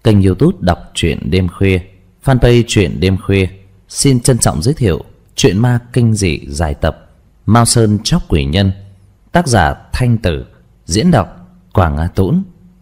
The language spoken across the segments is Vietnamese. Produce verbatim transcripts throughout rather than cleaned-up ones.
Kênh YouTube đọc truyện đêm khuya, fanpage truyện đêm khuya xin trân trọng giới thiệu truyện ma kinh dị dài tập Mao Sơn Chóc Quỷ Nhân, tác giả Thanh Tử, diễn đọc Quảng Á Tũng.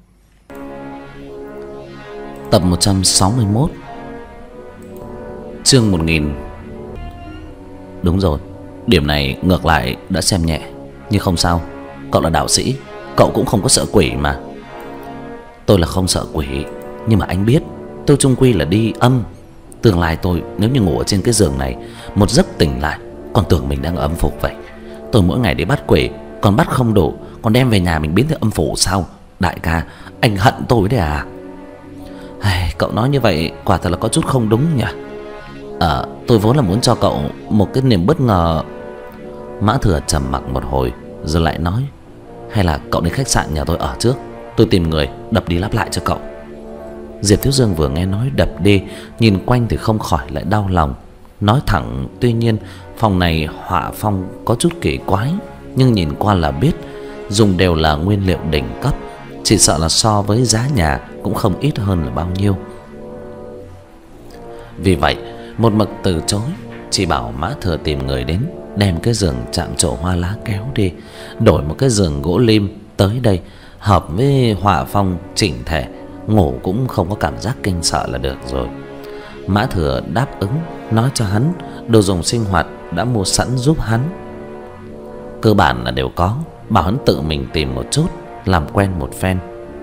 Tập một trăm sáu mươi mốt, chương một nghìn. Đúng rồi, điểm này ngược lại đã xem nhẹ, nhưng không sao. Cậu là đạo sĩ, cậu cũng không có sợ quỷ mà. Tôi là không sợ quỷ, nhưng mà anh biết tôi chung quy là đi âm. Tương lai tôi nếu như ngủ ở trên cái giường này, một giấc tỉnh lại còn tưởng mình đang ở âm phủ vậy. Tôi mỗi ngày đi bắt quỷ, còn bắt không đủ, còn đem về nhà mình biến thành âm phủ sao? Đại ca, anh hận tôi đấy à? Ai, cậu nói như vậy quả thật là có chút không đúng nhỉ. Ờ, tôi vốn là muốn cho cậu một cái niềm bất ngờ. Mã Thừa trầm mặc một hồi rồi lại nói, hay là cậu đến khách sạn nhà tôi ở trước, tôi tìm người đập đi lắp lại cho cậu. Diệp Thiếu Dương vừa nghe nói đập đi, nhìn quanh thì không khỏi lại đau lòng. Nói thẳng, tuy nhiên phòng này họa phong có chút kỳ quái, nhưng nhìn qua là biết dùng đều là nguyên liệu đỉnh cấp, chỉ sợ là so với giá nhà cũng không ít hơn là bao nhiêu. Vì vậy một mực từ chối, chỉ bảo Mã Thừa tìm người đến đem cái giường chạm trổ hoa lá kéo đi, đổi một cái giường gỗ lim tới đây, hợp với họa phong chỉnh thể, ngủ cũng không có cảm giác kinh sợ là được rồi. Mã Thừa đáp ứng, nói cho hắn đồ dùng sinh hoạt đã mua sẵn giúp hắn, cơ bản là đều có, bảo hắn tự mình tìm một chút, làm quen một phen.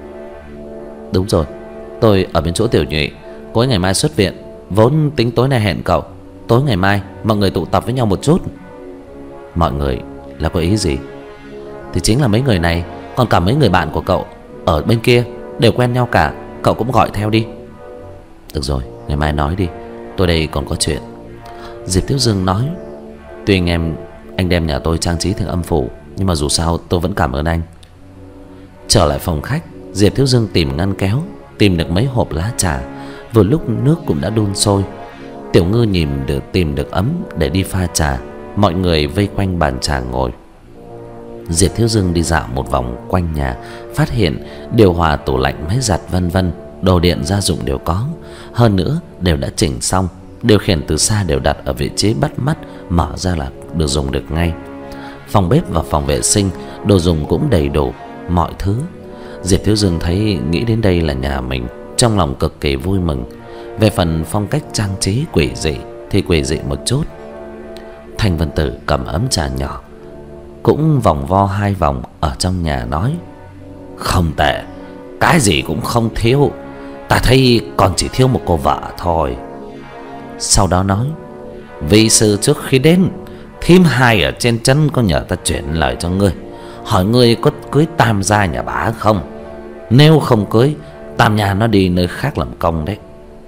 Đúng rồi, tôi ở bên chỗ Tiểu Nhụy, cô ấy ngày mai xuất viện, vốn tính tối nay hẹn cậu, tối ngày mai mọi người tụ tập với nhau một chút. Mọi người là có ý gì? Thì chính là mấy người này, còn cả mấy người bạn của cậu ở bên kia đều quen nhau cả, cậu cũng gọi theo đi. Được rồi, ngày mai nói đi, tôi đây còn có chuyện. Diệp Thiếu Dương nói, tuy anh em anh đem nhà tôi trang trí thành âm phủ, nhưng mà dù sao tôi vẫn cảm ơn anh. Trở lại phòng khách, Diệp Thiếu Dương tìm ngăn kéo, tìm được mấy hộp lá trà. Vừa lúc nước cũng đã đun sôi, Tiểu Ngư nhìn được tìm được ấm để đi pha trà. Mọi người vây quanh bàn trà ngồi. Diệp Thiếu Dương đi dạo một vòng quanh nhà, phát hiện điều hòa, tủ lạnh, máy giặt vân vân, đồ điện gia dụng đều có, hơn nữa đều đã chỉnh xong, điều khiển từ xa đều đặt ở vị trí bắt mắt, mở ra là được dùng được ngay. Phòng bếp và phòng vệ sinh, đồ dùng cũng đầy đủ, mọi thứ. Diệp Thiếu Dương thấy nghĩ đến đây là nhà mình, trong lòng cực kỳ vui mừng. Về phần phong cách trang trí quỷ dị thì quỷ dị một chút. Thanh Vân Tử cầm ấm trà nhỏ, cũng vòng vo hai vòng ở trong nhà, nói, không tệ, cái gì cũng không thiếu, ta thấy còn chỉ thiếu một cô vợ thôi. Sau đó nói, vì sư trước khi đến, thím hai ở trên chân có nhờ ta chuyển lời cho ngươi, hỏi ngươi có cưới tam gia nhà bá không. Nếu không cưới, tam nhà nó đi nơi khác làm công đấy.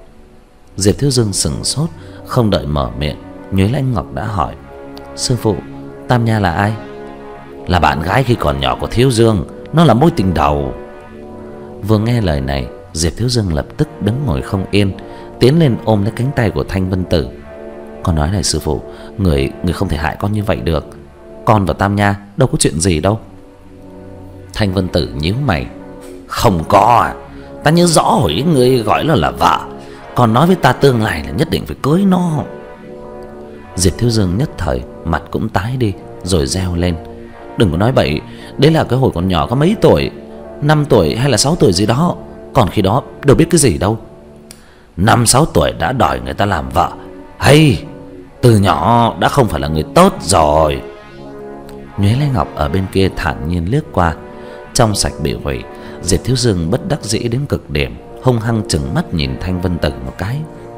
Diệp Thiếu Dương sững sốt, không đợi mở miệng, Nhuế Lãnh Ngọc đã hỏi, sư phụ, tam nha là ai? Là bạn gái khi còn nhỏ của Thiếu Dương, nó là mối tình đầu. Vừa nghe lời này, Diệp Thiếu Dương lập tức đứng ngồi không yên, tiến lên ôm lấy cánh tay của Thanh Vân Tử. Con nói này sư phụ, người người không thể hại con như vậy được, con và tam nha đâu có chuyện gì đâu. Thanh Vân Tử nhíu mày, không có à, ta nhớ rõ hồi người gọi nó là vợ, còn nói với ta tương lai là nhất định phải cưới nó. Diệp Thiếu Dương nhất thời mặt cũng tái đi, rồi reo lên, đừng có nói bậy, đấy là cái hồi còn nhỏ có mấy tuổi, năm tuổi hay là sáu tuổi gì đó, còn khi đó đâu biết cái gì đâu. Năm sáu tuổi đã đòi người ta làm vợ, hay từ nhỏ đã không phải là người tốt rồi. Nhuế Lê Ngọc ở bên kia thản nhiên liếc qua, trong sạch bị hủy. Diệp Thiếu Dương bất đắc dĩ đến cực điểm, hung hăng trừng mắt nhìn Thanh Vân Tử một cái.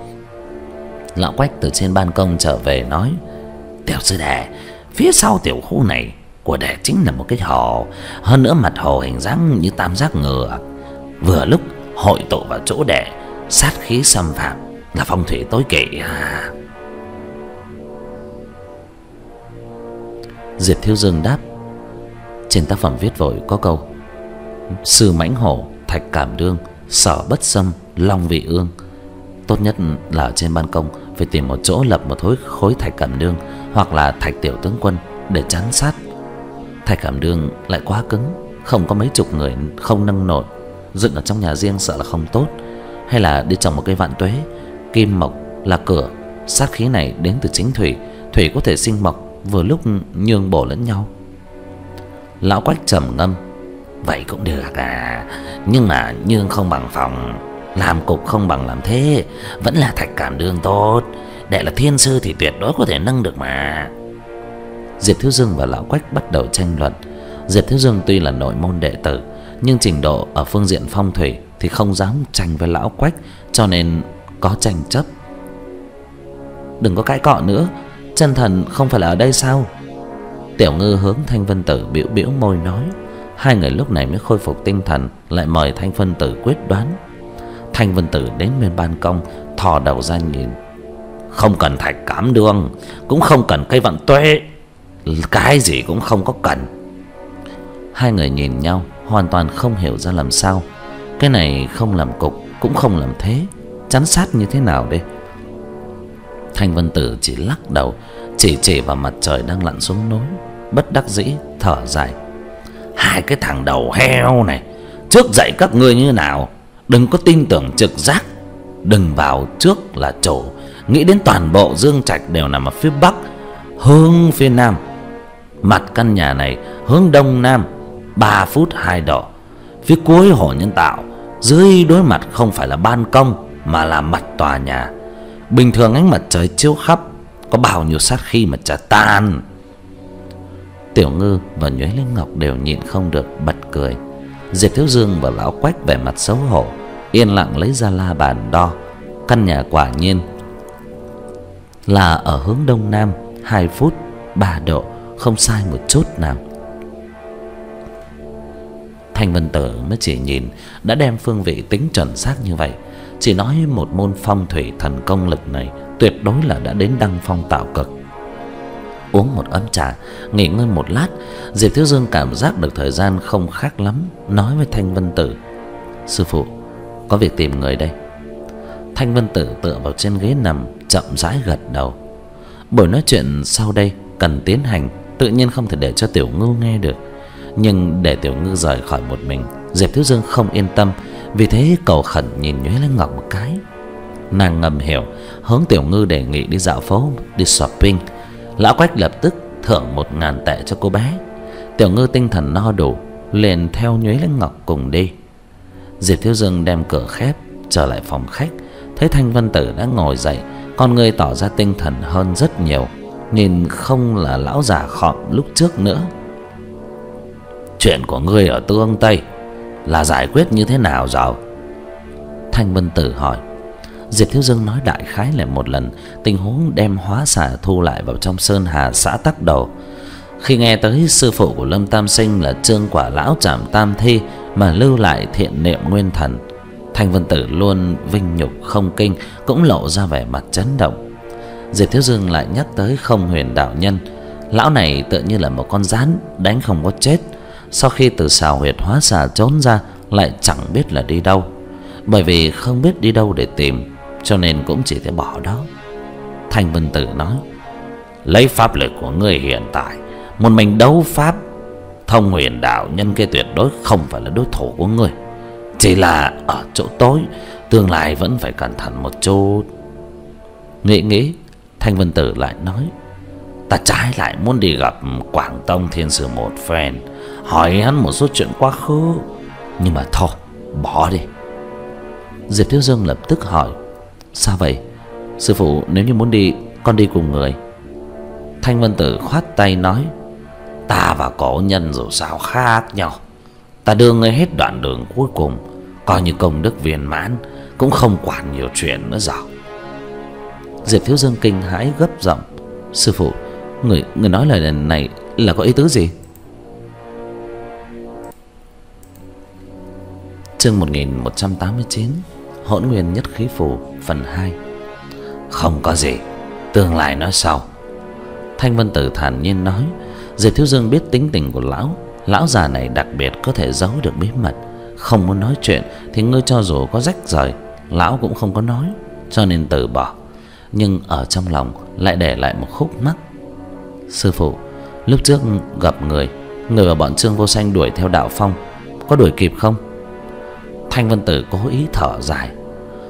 Lão Quách từ trên ban công trở về nói, tiểu sư đệ, phía sau tiểu khu này của đệ chính là một cái hồ, hơn nữa mặt hồ hình dáng như tam giác ngựa, vừa lúc hội tụ vào chỗ đệ, sát khí xâm phạm, là phong thủy tối kỵ à. Diệp Thiếu Dương đáp, trên tác phẩm viết vội có câu, sư mãnh hổ, thạch cảm đương, sở bất xâm, long vị ương. Tốt nhất là ở trên ban công phải tìm một chỗ lập một khối khối thạch cảm đương hoặc là thạch tiểu tướng quân để chắn sát. Thạch cảm đương lại quá cứng, không có mấy chục người không nâng nổi, dựng ở trong nhà riêng sợ là không tốt. hay là đi trồng một cây vạn tuế? Kim mộc là cửa, sát khí này đến từ chính thủy, thủy có thể sinh mộc, vừa lúc nhường bổ lẫn nhau. Lão Quách trầm ngâm. Vậy cũng được à, nhưng mà nhương không bằng phòng, làm cục không bằng làm thế. Vẫn là thạch cảm đương tốt, đệ là thiên sư thì tuyệt đối có thể nâng được mà. Diệp Thiếu Dương và Lão Quách bắt đầu tranh luận. Diệp Thiếu Dương tuy là nội môn đệ tử, nhưng trình độ ở phương diện phong thủy thì không dám tranh với Lão Quách, cho nên có tranh chấp. Đừng có cãi cọ nữa, chân thần không phải là ở đây sao? Tiểu Ngư hướng Thanh Vân Tử bĩu bĩu môi nói. Hai người lúc này mới khôi phục tinh thần, lại mời Thanh Vân Tử quyết đoán. Thanh Vân Tử đến bên ban công, thò đầu ra nhìn. Không cần thạch cám đương, cũng không cần cây vạn tuế, cái gì cũng không có cần. Hai người nhìn nhau, hoàn toàn không hiểu ra làm sao. Cái này không làm cục, cũng không làm thế, chắn sát như thế nào đây? Thanh Vân Tử chỉ lắc đầu, chỉ chỉ vào mặt trời đang lặn xuống núi, bất đắc dĩ thở dài. Hai cái thằng đầu heo này, trước dạy các ngươi như nào, đừng có tin tưởng trực giác, đừng vào trước là chủ, nghĩ đến toàn bộ Dương Trạch đều nằm ở phía bắc, hướng phía nam. Mặt căn nhà này hướng đông nam ba phút hai độ. Phía cuối hồ nhân tạo, dưới đối mặt không phải là ban công mà là mặt tòa nhà. Bình thường ánh mặt trời chiếu khắp, có bao nhiêu sát khí mà chả tan. Tiểu Ngư và Nhuế Linh Ngọc đều nhịn không được bật cười. Diệp Thiếu Dương và Lão Quách vẻ mặt xấu hổ, yên lặng lấy ra la bàn đo. Căn nhà quả nhiên là ở hướng đông nam hai phút ba độ, không sai một chút nào. Thanh Vân Tử mới chỉ nhìn đã đem phương vị tính chuẩn xác như vậy. Chỉ nói một môn phong thủy thần công lực này tuyệt đối là đã đến đăng phong tạo cực. Uống một ấm trà, nghỉ ngơi một lát, Diệp Thiếu Dương cảm giác được thời gian không khác lắm, nói với Thanh Vân Tử. Sư phụ, có việc tìm người đây. Thanh Vân Tử tựa vào trên ghế nằm, chậm rãi gật đầu. Buổi nói chuyện sau đây cần tiến hành, tự nhiên không thể để cho Tiểu Ngư nghe được. Nhưng để Tiểu Ngư rời khỏi một mình, Diệp Thiếu Dương không yên tâm, vì thế cầu khẩn nhìn Nhuế Linh Ngọc một cái. Nàng ngầm hiểu, hướng Tiểu Ngư đề nghị đi dạo phố, đi shopping. Lão Quách lập tức thưởng một ngàn tệ cho cô bé. Tiểu Ngư tinh thần no đủ, liền theo Nhuế Linh Ngọc cùng đi. Diệp Thiếu Dương đem cửa khép, trở lại phòng khách, thấy Thanh Vân Tử đã ngồi dậy, con người tỏ ra tinh thần hơn rất nhiều, nhìn không là lão già khọm lúc trước nữa. Chuyện của ngươi ở Tương Tây là giải quyết như thế nào rồi? Thanh Vân Tử hỏi. Diệp Thiếu Dương nói đại khái lại một lần tình huống đem hóa xà thu lại vào trong sơn hà xã Tắc Đầu. Khi nghe tới sư phụ của Lâm Tam Sinh là Trương Quả Lão Trảm Tam Thi mà lưu lại thiện niệm nguyên thần, Thanh Vân Tử luôn vinh nhục không kinh, cũng lộ ra vẻ mặt chấn động. Diệp Thiếu Dương lại nhắc tới Không Huyền đạo nhân. Lão này tựa như là một con rắn đánh không có chết, sau khi từ xào huyệt hóa xà trốn ra lại chẳng biết là đi đâu. Bởi vì không biết đi đâu để tìm, cho nên cũng chỉ thể bỏ đó. Thanh Vân Tử nói, lấy pháp lực của ngươi hiện tại, một mình đấu pháp, Thông Huyền đạo nhân kia tuyệt đối không phải là đối thủ của ngươi. Chỉ là ở chỗ tối, tương lai vẫn phải cẩn thận một chút. Nghĩ nghĩ, Thanh Vân Tử lại nói, ta trái lại muốn đi gặp Quảng Tông Thiên Sư một phen, hỏi hắn một số chuyện quá khứ. Nhưng mà thôi, bỏ đi. Diệp Thiếu Dương lập tức hỏi, sao vậy? Sư phụ nếu như muốn đi, con đi cùng người. Thanh Vân Tử khoát tay nói, ta và cổ nhân dù sao khác nhau, ta đưa ngươi hết đoạn đường cuối cùng, coi như công đức viên mãn, cũng không quản nhiều chuyện nữa rồi. Diệp Thiếu Dương kinh hãi gấp giọng, sư phụ, người người nói lời này là có ý tứ gì? Chương một nghìn một trăm tám mươi chín, Hỗn Nguyên Nhất Khí Phù phần hai. Không có gì, tương lai nói sau. Thanh Vân Tử thản nhiên nói. Diệp Thiếu Dương biết tính tình của lão, lão già này đặc biệt có thể giấu được bí mật. Không muốn nói chuyện thì ngươi cho dù có rách rời, lão cũng không có nói, cho nên từ bỏ. Nhưng ở trong lòng lại để lại một khúc mắc. Sư phụ, lúc trước gặp người, người và bọn Trương Vô Sanh đuổi theo Đạo Phong, có đuổi kịp không? Thanh Vân Tử cố ý thở dài.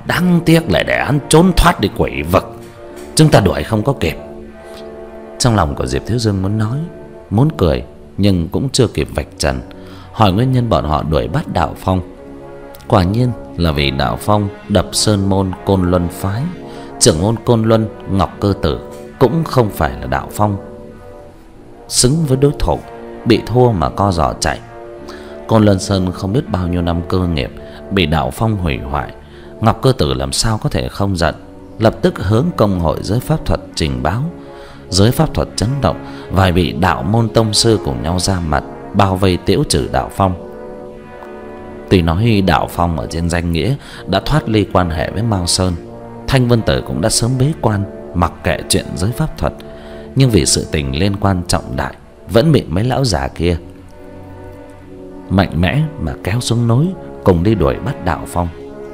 Đáng tiếc lại để hắn trốn thoát đi quỷ vực, chúng ta đuổi không có kịp. Trong lòng của Diệp Thiếu Dương muốn nói, muốn cười, nhưng cũng chưa kịp vạch trần, hỏi nguyên nhân bọn họ đuổi bắt Đạo Phong. Quả nhiên là vì Đạo Phong đập sơn môn Côn Luân phái, trưởng môn Côn Luân Ngọc Cơ Tử cũng không phải là Đạo Phong xứng với đối thủ, bị thua mà co giò chạy. Côn Luân Sơn không biết bao nhiêu năm cơ nghiệp bị Đạo Phong hủy hoại, Ngọc Cơ Tử làm sao có thể không giận, lập tức hướng công hội giới pháp thuật trình báo. Giới pháp thuật chấn động, vài vị đạo môn tông sư cùng nhau ra mặt bao vây tiễu trừ Đạo Phong. Tuy nói Đạo Phong ở trên danh nghĩa đã thoát ly quan hệ với Mao Sơn, Thanh Vân Tử cũng đã sớm bế quan mặc kệ chuyện giới pháp thuật, nhưng vì sự tình liên quan trọng đại vẫn bị mấy lão già kia mạnh mẽ mà kéo xuống núi cùng đi đuổi bắt Đạo Phong.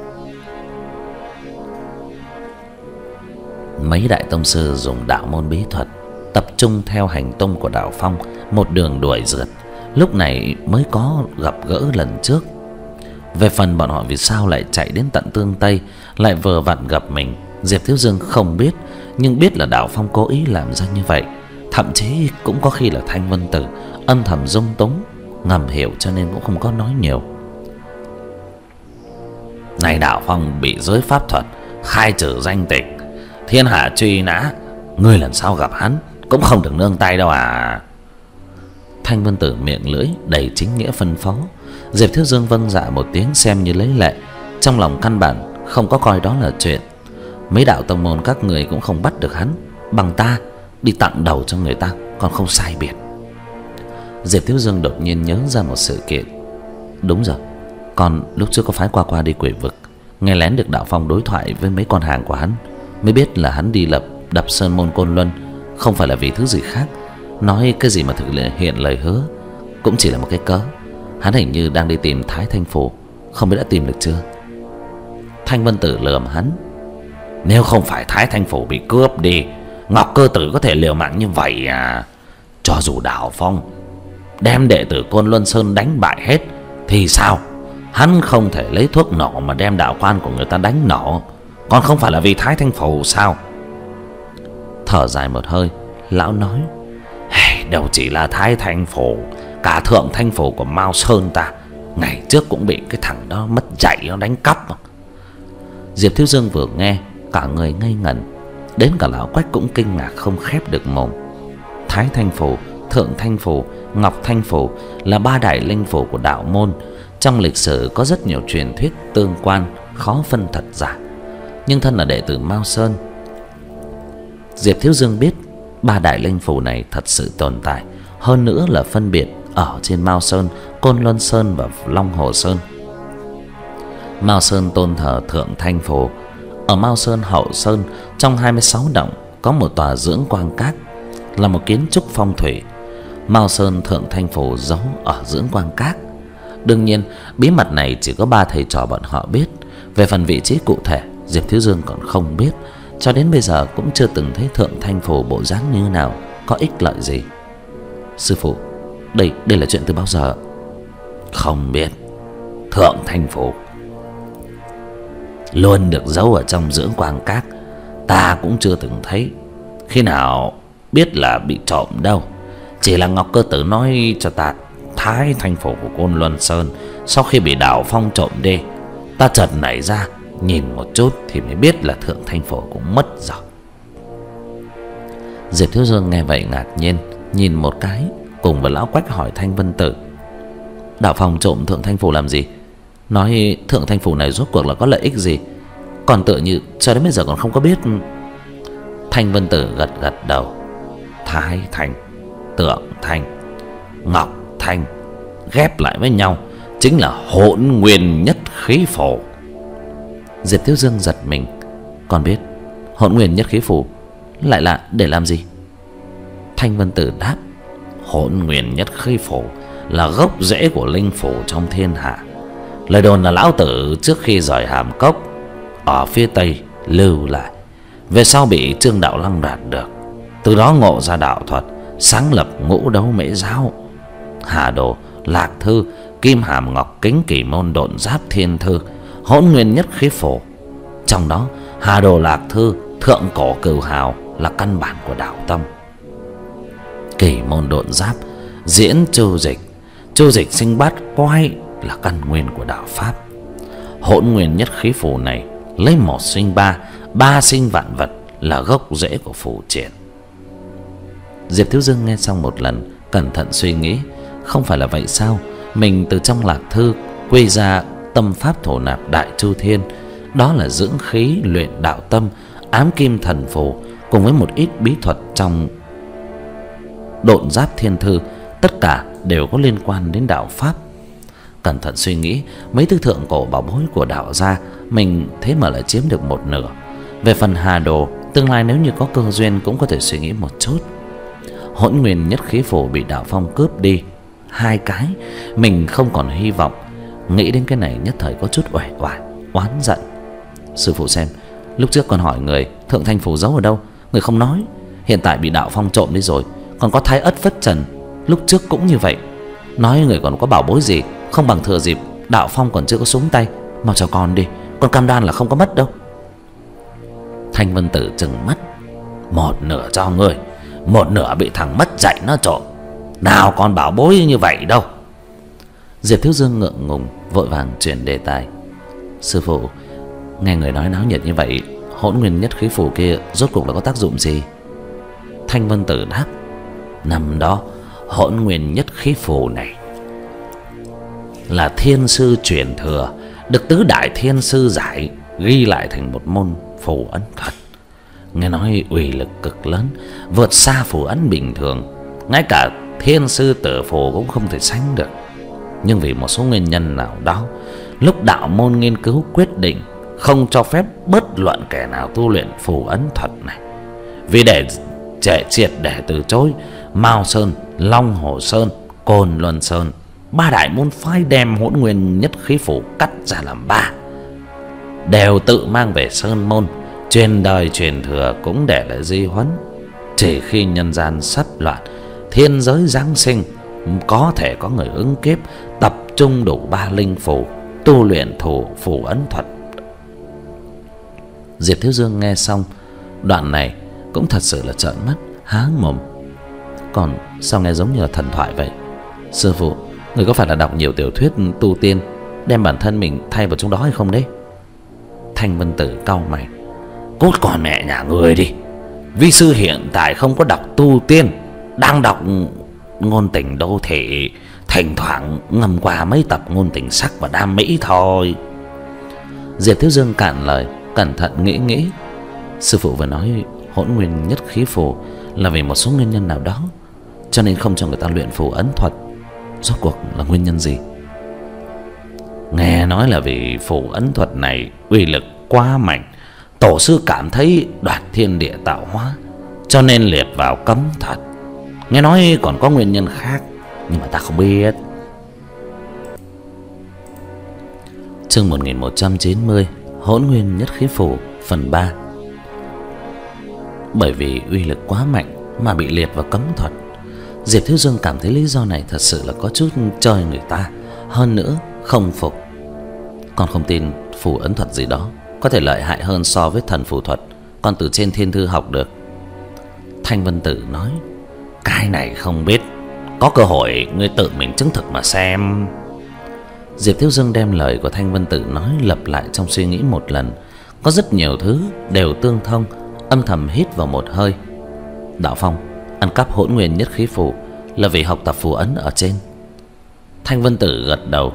Mấy đại tông sư dùng đạo môn bí thuật tập trung theo hành tung của Đạo Phong, một đường đuổi rượt, lúc này mới có gặp gỡ lần trước. Về phần bọn họ vì sao lại chạy đến tận Tương Tây, lại vừa vặn gặp mình, Diệp Thiếu Dương không biết, nhưng biết là Đạo Phong cố ý làm ra như vậy. Thậm chí cũng có khi là Thanh Vân Tử âm thầm dung túng, ngầm hiểu cho nên cũng không có nói nhiều. Này Đạo Phong bị giới pháp thuật khai trừ danh tịch, thiên hạ truy nã, ngươi lần sau gặp hắn cũng không được nương tay đâu à. Thanh Vân Tử miệng lưỡi đầy chính nghĩa phân phó. Diệp Thiếu Dương vâng dạ một tiếng xem như lấy lệ, trong lòng căn bản không có coi đó là chuyện. Mấy đạo tông môn các người cũng không bắt được hắn, bằng ta đi tặng đầu cho người ta còn không sai biệt. Diệp Thiếu Dương đột nhiên nhớ ra một sự kiện. Đúng rồi, còn lúc trước có phái qua qua đi quỷ vực, nghe lén được Đạo Phong đối thoại với mấy con hàng của hắn, mới biết là hắn đi lập đập sơn môn Côn Luân không phải là vì thứ gì khác. Nói cái gì mà thực hiện lời hứa cũng chỉ là một cái cớ. Hắn hình như đang đi tìm Thái Thanh Phủ, không biết đã tìm được chưa. Thanh Vân Tử lườm hắn. Nếu không phải Thái Thanh Phủ bị cướp đi, Ngọc Cơ Tử có thể liều mạng như vậy à? Cho dù Đạo Phong đem đệ tử Côn Luân Sơn đánh bại hết thì sao? Hắn không thể lấy thuốc nổ mà đem đạo quan của người ta đánh nổ, còn không phải là vì Thái Thanh Phủ sao? Thở dài một hơi, lão nói, đâu chỉ là Thái Thanh Phủ, cả Thượng Thanh Phủ của Mao Sơn ta ngày trước cũng bị cái thằng đó mất dạy nó đánh cắp mà. Diệp Thiếu Dương vừa nghe cả người ngây ngẩn, đến cả lão Quách cũng kinh ngạc không khép được mồm. Thái Thanh Phủ, Thượng Thanh Phủ, Ngọc Thanh Phủ là ba đại linh phủ của đạo môn. Trong lịch sử có rất nhiều truyền thuyết tương quan, khó phân thật giả. Nhưng thân là đệ tử Mao Sơn, Diệp Thiếu Dương biết ba đại linh phủ này thật sự tồn tại, hơn nữa là phân biệt ở trên Mao Sơn, Côn Luân Sơn và Long Hồ Sơn. Mao Sơn tôn thờ Thượng Thanh Phủ. Ở Mao Sơn Hậu Sơn, trong hai mươi sáu động có một tòa dưỡng quang các, là một kiến trúc phong thủy. Mao Sơn Thượng Thanh Phủ giấu ở dưỡng quang các. Đương nhiên bí mật này chỉ có ba thầy trò bọn họ biết. Về phần vị trí cụ thể, Diệp Thiếu Dương còn không biết, cho đến bây giờ cũng chưa từng thấy Thượng Thanh Phủ bộ dáng như nào, có ích lợi gì. Sư phụ, đây đây là chuyện từ bao giờ? Không biết. Thượng Thanh Phủ luôn được giấu ở trong dưỡng quang các, ta cũng chưa từng thấy. Khi nào biết là bị trộm đâu. Chỉ là Ngọc Cơ Tử nói cho ta Thái Thanh Phủ của Côn Luân Sơn sau khi bị Đạo Phong trộm đi, ta chợt nảy ra nhìn một chút thì mới biết là Thượng Thanh Phủ cũng mất rồi. Diệp Thiếu Dương nghe vậy ngạc nhiên, nhìn một cái, cùng với lão Quách hỏi Thanh Vân Tử, Đạo Phong trộm Thượng Thanh Phủ làm gì? Nói Thượng Thanh Phủ này rốt cuộc là có lợi ích gì? Còn tự như cho đến bây giờ còn không có biết. Thanh Vân Tử gật gật đầu. Thái Thanh, Tượng Thanh, Ngọc Thanh ghép lại với nhau chính là Hỗn Nguyên Nhất Khí Phủ. Diệp Thiếu Dương giật mình. Còn biết Hỗn Nguyên Nhất Khí Phủ lại là để làm gì? Thanh Vân Tử đáp, Hỗn Nguyên Nhất Khí Phủ là gốc rễ của linh phủ trong thiên hạ. Lời đồn là lão tử trước khi rời Hàm Cốc ở phía tây lưu lại, về sau bị Trương Đạo Lăng đoạt được, từ đó ngộ ra đạo thuật, sáng lập Ngũ Đấu Mễ Giáo. Hà Đồ, Lạc Thư, Kim Hàm Ngọc Kính, Kỳ Môn, Độn Giáp, Thiên Thư, Hỗn Nguyên Nhất Khí Phủ Trong đó Hà Đồ Lạc Thư, Thượng Cổ Cửu Hào là căn bản của đạo tâm. Kỳ môn độn giáp, diễn chu dịch, chu dịch sinh bát quái là căn nguyên của đạo pháp. Hỗn nguyên nhất khí phù này lấy một sinh ba, ba sinh vạn vật là gốc rễ của phù triển. Diệp Thiếu Dương nghe xong một lần, cẩn thận suy nghĩ. Không phải là vậy sao? Mình từ trong Lạc Thư quy ra tâm pháp thổ nạp đại chu thiên, đó là dưỡng khí luyện đạo tâm, ám kim thần phù cùng với một ít bí thuật trong độn giáp thiên thư, tất cả đều có liên quan đến đạo pháp. Cẩn thận suy nghĩ, mấy thứ thượng cổ bảo bối của đạo gia mình thế mà lại chiếm được một nửa. Về phần Hà Đồ, tương lai nếu như có cơ duyên cũng có thể suy nghĩ một chút. Hỗn nguyên nhất khí phù bị đạo phong cướp đi hai cái, mình không còn hy vọng. Nghĩ đến cái này nhất thời có chút uể oải, oán giận. Sư phụ xem, lúc trước còn hỏi người thượng thanh phù giấu ở đâu, người không nói. Hiện tại bị đạo phong trộm đi rồi. Còn có thái ất phất trần, lúc trước cũng như vậy. Nói người còn có bảo bối gì, không bằng thừa dịp đạo phong còn chưa có xuống tay, mau cho con đi, con cam đoan là không có mất đâu. Thanh Vân Tử trừng mắt. Một nửa cho ngươi, một nửa bị thằng mất dạy nó trộm. Nào còn bảo bối như vậy đâu. Diệp Thiếu Dương ngượng ngùng vội vàng chuyển đề tài. Sư phụ, nghe người nói náo nhiệt như vậy, hỗn nguyên nhất khí phù kia rốt cuộc là có tác dụng gì? Thanh Vân Tử đáp. Năm đó hỗn nguyên nhất khí phù này là thiên sư truyền thừa, được tứ đại thiên sư giải, ghi lại thành một môn phù ấn thuật. Nghe nói uy lực cực lớn, vượt xa phù ấn bình thường, ngay cả thiên sư tử phù cũng không thể sánh được. Nhưng vì một số nguyên nhân nào đó, lúc đạo môn nghiên cứu quyết định không cho phép bất luận kẻ nào tu luyện phù ấn thuật này. Vì để trẻ triệt để từ chối, Mao Sơn, Long Hồ Sơn, Côn Luân Sơn, ba đại môn phái đem hỗn nguyên nhất khí phù cắt ra làm ba, đều tự mang về sơn môn, truyền đời truyền thừa cũng để lại di huấn. Chỉ khi nhân gian sắp loạn, thiên giới giáng sinh, có thể có người ứng kiếp, tập trung đủ ba linh phù, tu luyện thủ phù ấn thuật. Diệp Thiếu Dương nghe xong đoạn này cũng thật sự là trợn mắt há mồm. Còn sao nghe giống như là thần thoại vậy? Sư phụ, người có phải là đọc nhiều tiểu thuyết tu tiên, đem bản thân mình thay vào trong đó hay không đấy? Thanh Vân Tử cau mày. Cốt con mẹ nhà người đi, vi sư hiện tại không có đọc tu tiên, đang đọc ngôn tình đô thị, thỉnh thoảng ngâm qua mấy tập ngôn tình sắc và đam mỹ thôi. Diệp Thiếu Dương cạn lời, cẩn thận nghĩ nghĩ. Sư phụ vừa nói hỗn nguyên nhất khí phù là vì một số nguyên nhân nào đó, cho nên không cho người ta luyện phù ấn thuật. Rốt cuộc là nguyên nhân gì? Nghe nói là vì phù ấn thuật này uy lực quá mạnh, tổ sư cảm thấy đoạt thiên địa tạo hóa, cho nên liệt vào cấm thuật. Nghe nói còn có nguyên nhân khác, nhưng mà ta không biết. Chương một nghìn một trăm chín mươi, hỗn nguyên nhất khí phù phần ba. Bởi vì uy lực quá mạnh mà bị liệt vào cấm thuật, Diệp Thiếu Dương cảm thấy lý do này thật sự là có chút chơi người ta. Hơn nữa không phục. Con không tin phù ấn thuật gì đó có thể lợi hại hơn so với thần phù thuật con từ trên thiên thư học được. Thanh Vân Tử nói. Cái này không biết, có cơ hội ngươi tự mình chứng thực mà xem. Diệp Thiếu Dương đem lời của Thanh Vân Tử nói lặp lại trong suy nghĩ một lần. Có rất nhiều thứ đều tương thông, âm thầm hít vào một hơi. Đạo Phong ăn cắp hỗn nguyên nhất khí phù là vì học tập phù ấn ở trên. Thanh Vân Tử gật đầu.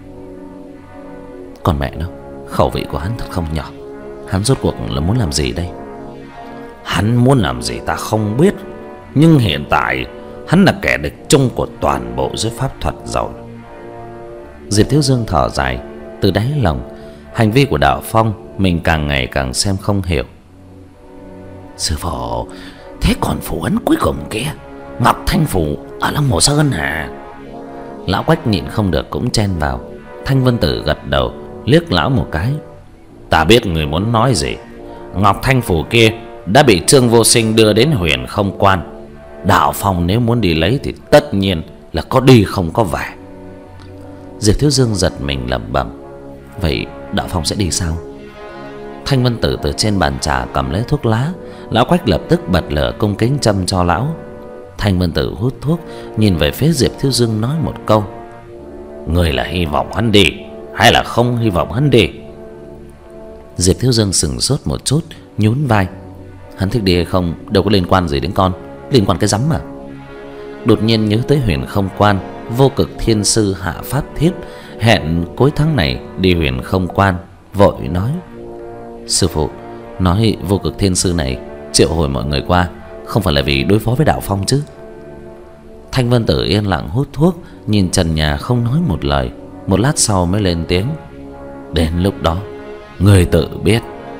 Còn mẹ nó, khẩu vị của hắn thật không nhỏ. Hắn rốt cuộc là muốn làm gì đây? Hắn muốn làm gì ta không biết, nhưng hiện tại hắn là kẻ địch chung của toàn bộ giới pháp thuật rồi. Diệp Thiếu Dương thở dài từ đáy lòng. Hành vi của Đạo Phong mình càng ngày càng xem không hiểu. Sư phụ, thế còn phù ấn cuối cùng kia, Ngọc Thanh Phù ở Long Hồ Sơn hả? Lão Quách nhịn không được cũng chen vào. Thanh Vân Tử gật đầu, liếc lão một cái. Ta biết người muốn nói gì. Ngọc Thanh Phù kia đã bị Trương Vô Sinh đưa đến Huyền Không Quan. Đạo Phong nếu muốn đi lấy thì tất nhiên là có đi không có về. Diệp Thiếu Dương giật mình lẩm bẩm. Vậy Đạo Phong sẽ đi sao? Thanh Vân Tử từ trên bàn trà cầm lấy thuốc lá. Lão Quách lập tức bật lửa cung kính châm cho lão. Thanh Vân Tử hút thuốc, nhìn về phía Diệp Thiếu Dương nói một câu: "Người là hy vọng hắn đi hay là không hy vọng hắn đi?" Diệp Thiếu Dương sững sốt một chút, nhún vai: "Hắn thích đi hay không đâu có liên quan gì đến con. Liên quan cái rắm mà." Đột nhiên nhớ tới Huyền Không Quan, Vô Cực Thiên Sư hạ pháp thiếp hẹn cuối tháng này đi Huyền Không Quan, vội nói: "Sư phụ nói Vô Cực Thiên Sư này triệu hồi mọi người qua, không phải là vì đối phó với Đạo Phong chứ?" Thanh Vân Tử yên lặng hút thuốc, nhìn trần nhà không nói một lời. Một lát sau mới lên tiếng: "Đến lúc đó người tự biết."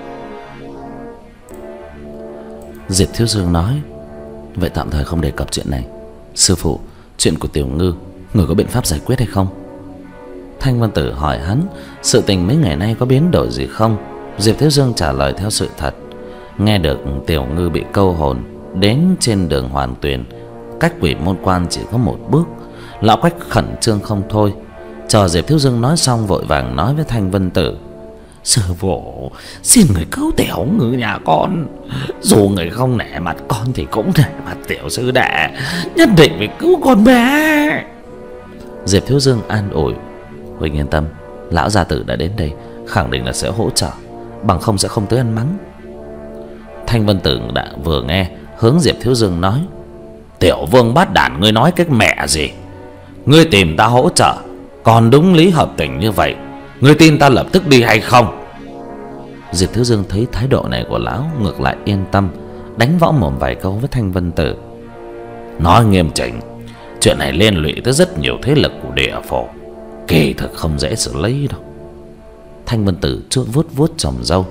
Diệp Thiếu Dương nói: "Vậy tạm thời không đề cập chuyện này. Sư phụ, chuyện của Tiểu Ngư, người có biện pháp giải quyết hay không?" Thanh Vân Tử hỏi hắn sự tình mấy ngày nay có biến đổi gì không. Diệp Thiếu Dương trả lời theo sự thật. Nghe được Tiểu Ngư bị câu hồn đến trên đường Hoàn Tuyền, cách Quỷ Môn Quan chỉ có một bước. Lão Quách khẩn trương không thôi. Chờ Diệp Thiếu Dương nói xong, vội vàng nói với Thanh Vân Tử: "Sư phụ, xin người cứu Tiểu Ngư nhà con. Dù người không nể mặt con thì cũng nể mặt tiểu sư đệ, nhất định phải cứu con bé." Diệp Thiếu Dương an ủi: "Huynh yên tâm, lão gia tử đã đến đây, khẳng định là sẽ hỗ trợ, bằng không sẽ không tới ăn mắng." Thanh Vân Tử đã vừa nghe, hướng Diệp Thiếu Dương nói: "Tiểu Vương Bát Đản, ngươi nói cái mẹ gì? Ngươi tìm ta hỗ trợ, còn đúng lý hợp tình như vậy, ngươi tin ta lập tức đi hay không?" Diệp Thiếu Dương thấy thái độ này của lão, ngược lại yên tâm, đánh võ mồm vài câu với Thanh Vân Tử: "Nói nghiêm chỉnh, chuyện này liên lụy tới rất nhiều thế lực của địa phủ, kỳ thực không dễ xử lý đâu." Thanh Vân Tử chuốt vuốt vuốt chòm râu: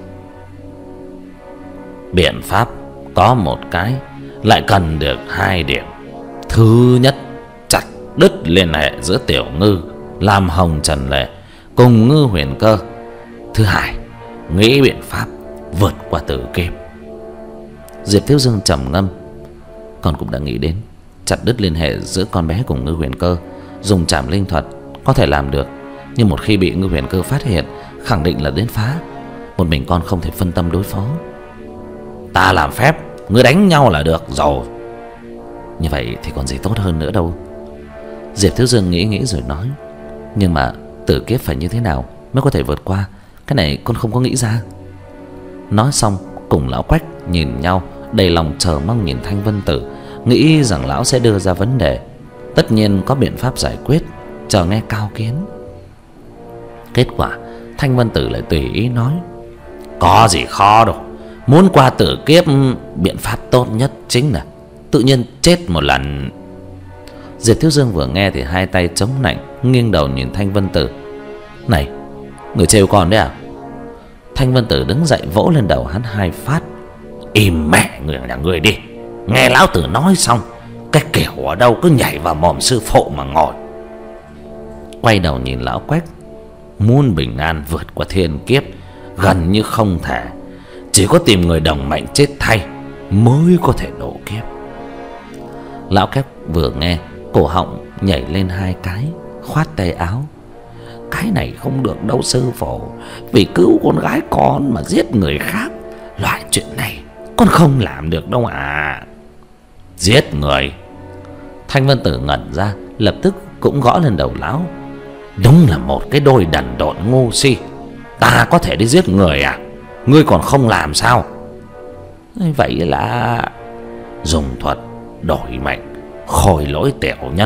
"Biện pháp có một cái, lại cần được hai điểm. Thứ nhất, chặt đứt liên hệ giữa Tiểu Ngư, Lam Hồng, Trần Lệ cùng Ngư Huyền Cơ. Thứ hai, nghĩ biện pháp vượt qua tử kiếp." Diệp Thiếu Dương trầm ngâm: "Con cũng đã nghĩ đến chặt đứt liên hệ giữa con bé cùng Ngư Huyền Cơ, dùng trảm linh thuật có thể làm được, nhưng một khi bị Ngư Huyền Cơ phát hiện, khẳng định là đến phá. Một mình con không thể phân tâm đối phó." "Ta làm phép, ngươi đánh nhau là được rồi." "Như vậy thì còn gì tốt hơn nữa đâu." Diệp Thiếu Dương nghĩ nghĩ rồi nói: "Nhưng mà tử kiếp phải như thế nào mới có thể vượt qua, cái này con không có nghĩ ra." Nói xong, cùng lão Quách nhìn nhau, đầy lòng chờ mong nhìn Thanh Vân Tử, nghĩ rằng lão sẽ đưa ra vấn đề, tất nhiên có biện pháp giải quyết, chờ nghe cao kiến. Kết quả Thanh Vân Tử lại tùy ý nói: "Có gì khó đâu, muốn qua tử kiếp, biện pháp tốt nhất chính là tự nhiên chết một lần." Diệp Thiếu Dương vừa nghe thì hai tay chống nạnh, nghiêng đầu nhìn Thanh Vân Tử: "Này, người trêu con đấy à?" Thanh Vân Tử đứng dậy vỗ lên đầu hắn hai phát: "Im mẹ người nhà người đi, nghe lão tử nói xong, cái kiểu ở đâu cứ nhảy vào mồm sư phụ mà ngồi." Quay đầu nhìn lão Quách: "Muốn bình an vượt qua thiên kiếp gần như không thể, chỉ có tìm người đồng mệnh chết thay mới có thể độ kiếp." Lão Quách vừa nghe, cổ họng nhảy lên hai cái, khoát tay áo: "Cái này không được đâu sư phụ, vì cứu con gái con mà giết người khác, loại chuyện này con không làm được đâu à." "Giết người?" Thanh Vân Tử ngẩn ra, lập tức cũng gõ lên đầu lão: "Đúng là một cái đôi đần độn ngu si, ta có thể đi giết người à? Ngươi còn không làm sao?" "Vậy là dùng thuật đổi mệnh, khôi lỗi tiểu nhân."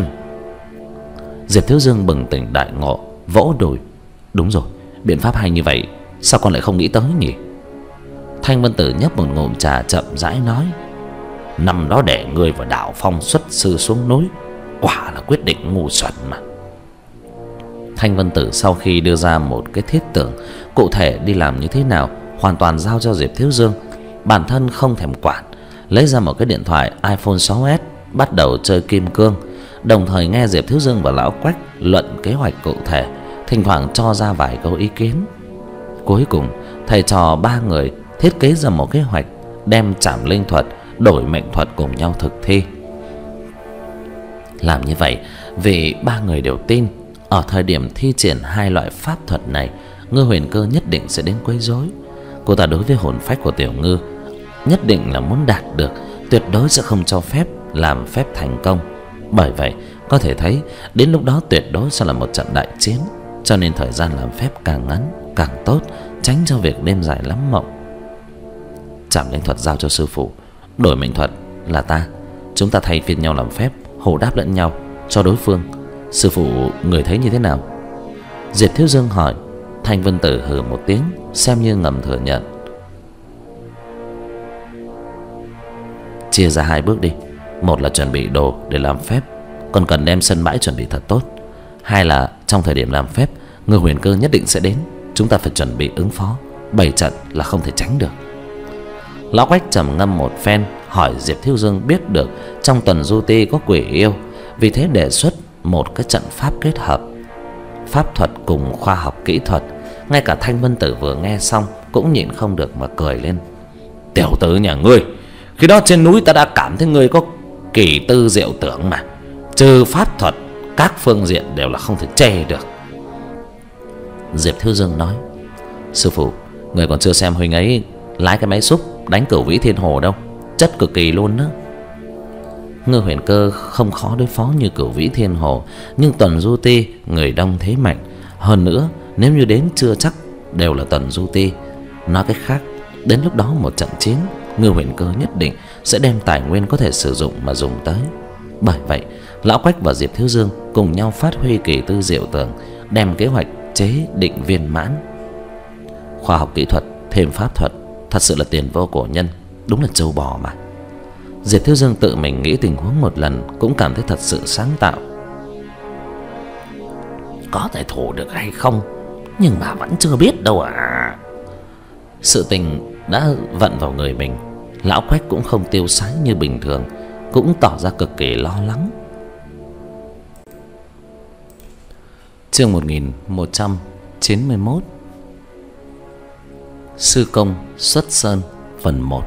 Diệp Thiếu Dương bừng tỉnh đại ngộ, vỗ đùi: "Đúng rồi, biện pháp hay như vậy, sao con lại không nghĩ tới nhỉ?" Thanh Vân Tử nhấp một ngụm trà, chậm rãi nói: "Năm đó để ngươi và Đạo Phong xuất sư xuống núi, quả là quyết định ngu xuẩn mà." Thanh Vân Tử sau khi đưa ra một cái thiết tưởng cụ thể đi làm như thế nào, hoàn toàn giao cho Diệp Thiếu Dương, bản thân không thèm quản, lấy ra một cái điện thoại iPhone sáu S, bắt đầu chơi kim cương, đồng thời nghe Diệp Thiếu Dương và lão Quách luận kế hoạch cụ thể, thỉnh thoảng cho ra vài câu ý kiến. Cuối cùng thầy trò ba người thiết kế ra một kế hoạch đem trảm linh thuật, đổi mệnh thuật cùng nhau thực thi. Làm như vậy vì ba người đều tin ở thời điểm thi triển hai loại pháp thuật này, Ngư Huyền Cơ nhất định sẽ đến quấy rối. cô ta đối với hồn phách của Tiểu Ngư nhất định là muốn đạt được, tuyệt đối sẽ không cho phép làm phép thành công. Bởi vậy có thể thấy đến lúc đó tuyệt đối sẽ là một trận đại chiến, cho nên thời gian làm phép càng ngắn càng tốt, tránh cho việc đêm dài lắm mộng. Trảm linh thuật giao cho sư phụ, đổi mệnh thuật là ta. Chúng ta thay phiên nhau làm phép, hồi đáp lẫn nhau cho đối phương. Sư phụ người thấy như thế nào? Diệp Thiếu Dương hỏi. Thanh Vân Tử hừ một tiếng, xem như ngầm thừa nhận. Chia ra hai bước đi. Một là chuẩn bị đồ để làm phép, còn cần đem sân bãi chuẩn bị thật tốt. Hai là trong thời điểm làm phép, Ngư Huyền Cơ nhất định sẽ đến, chúng ta phải chuẩn bị ứng phó. Bảy trận là không thể tránh được. Lão Quách trầm ngâm một phen, hỏi Diệp Thiếu Dương biết được trong tuần du ti có quỷ yêu, vì thế đề xuất một cái trận pháp kết hợp pháp thuật cùng khoa học kỹ thuật. Ngay cả Thanh Vân Tử vừa nghe xong cũng nhịn không được mà cười lên. Tiểu tử nhà ngươi, khi đó trên núi ta đã cảm thấy ngươi có kỳ tư diệu tưởng mà, trừ pháp thuật các phương diện đều là không thể chê được. Diệp Thiếu Dương nói. Sư phụ, người còn chưa xem huynh ấy lái cái máy xúc đánh Cửu Vĩ Thiên Hồ đâu, chất cực kỳ luôn đó. Ngư Huyền Cơ không khó đối phó như Cửu Vĩ Thiên Hồ, nhưng tuần du ti người đông thế mạnh, hơn nữa nếu như đến chưa chắc đều là tuần du ti. Nói cách khác, đến lúc đó một trận chiến, Ngư Huyền Cơ nhất định sẽ đem tài nguyên có thể sử dụng mà dùng tới. Bởi vậy Lão Quách và Diệp Thiếu Dương cùng nhau phát huy kỳ tư diệu tưởng, đem kế hoạch chế định viên mãn. Khoa học kỹ thuật thêm pháp thuật, thật sự là tiền vô cổ nhân, đúng là trâu bò mà. Diệp Thiếu Dương tự mình nghĩ tình huống một lần cũng cảm thấy thật sự sáng tạo. Có thể thủ được hay không, nhưng mà vẫn chưa biết đâu à. Sự tình đã vận vào người mình, Lão Quách cũng không tiêu sái như bình thường, cũng tỏ ra cực kỳ lo lắng. Chương một nghìn một trăm chín mươi mốt. Sư công xuất sơn phần một.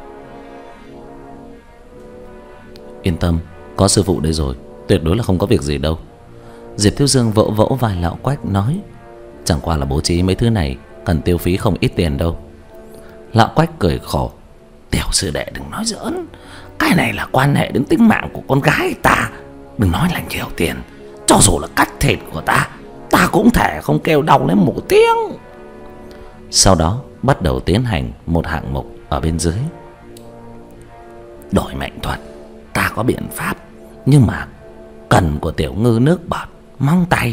Yên tâm, có sư phụ đây rồi, tuyệt đối là không có việc gì đâu. Diệp Thiếu Dương vỗ vỗ vai Lão Quách nói. Chẳng qua là bố trí mấy thứ này cần tiêu phí không ít tiền đâu. Lão Quách cười khổ. Tiểu sư đệ đừng nói giỡn, cái này là quan hệ đến tính mạng của con gái ta. Đừng nói là nhiều tiền, cho dù là cắt thịt của ta, ta cũng thể không kêu đau lên một tiếng. Sau đó bắt đầu tiến hành một hạng mục ở bên dưới. Đổi mệnh thuật ta có biện pháp, nhưng mà cần của Tiểu Ngư nước bọt móng tay.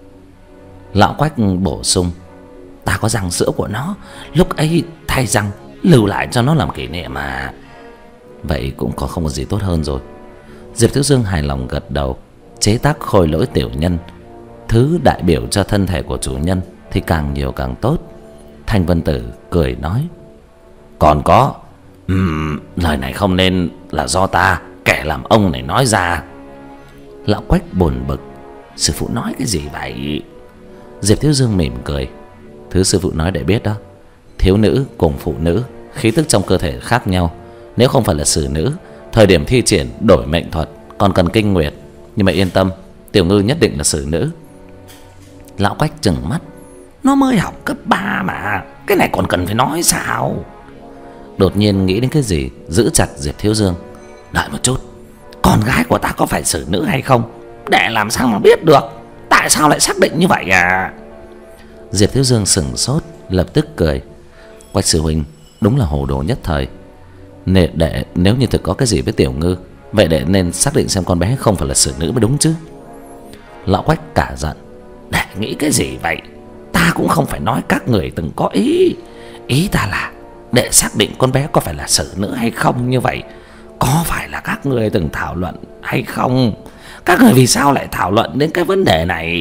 Lão Quách bổ sung. Ta có răng sữa của nó, lúc ấy thay răng lưu lại cho nó làm kỷ niệm mà. Vậy cũng có không có gì tốt hơn rồi. Diệp Thiếu Dương hài lòng gật đầu. Chế tác khôi lỗi tiểu nhân, thứ đại biểu cho thân thể của chủ nhân, thì càng nhiều càng tốt. Thanh Vân Tử cười nói. Còn có uhm, lời này không nên là do ta, kẻ làm ông này nói ra. Lão Quách buồn bực. Sư phụ nói cái gì vậy? Diệp Thiếu Dương mỉm cười. Thứ sư phụ nói để biết đó, thiếu nữ cùng phụ nữ khí tức trong cơ thể khác nhau. Nếu không phải là xử nữ, thời điểm thi triển đổi mệnh thuật còn cần kinh nguyệt. Nhưng mà yên tâm, Tiểu Ngư nhất định là xử nữ. Lão Quách trừng mắt. Nó mới học cấp ba mà, cái này còn cần phải nói sao? Đột nhiên nghĩ đến cái gì, giữ chặt Diệp Thiếu Dương. Đợi một chút, con gái của ta có phải xử nữ hay không? Để làm sao mà biết được? Tại sao lại xác định như vậy à? Diệp Thiếu Dương sững sốt, lập tức cười. Quách sư huynh đúng là hồ đồ nhất thời. Nệ để nếu như thực có cái gì với Tiểu Ngư, vậy để nên xác định xem con bé không phải là xử nữ mới đúng chứ. Lão Quách cả giận. Để nghĩ cái gì vậy? Ta cũng không phải nói các người từng có ý. Ý ta là để xác định con bé có phải là xử nữ hay không như vậy. Có phải là các người từng thảo luận hay không? Các người vì sao lại thảo luận đến cái vấn đề này?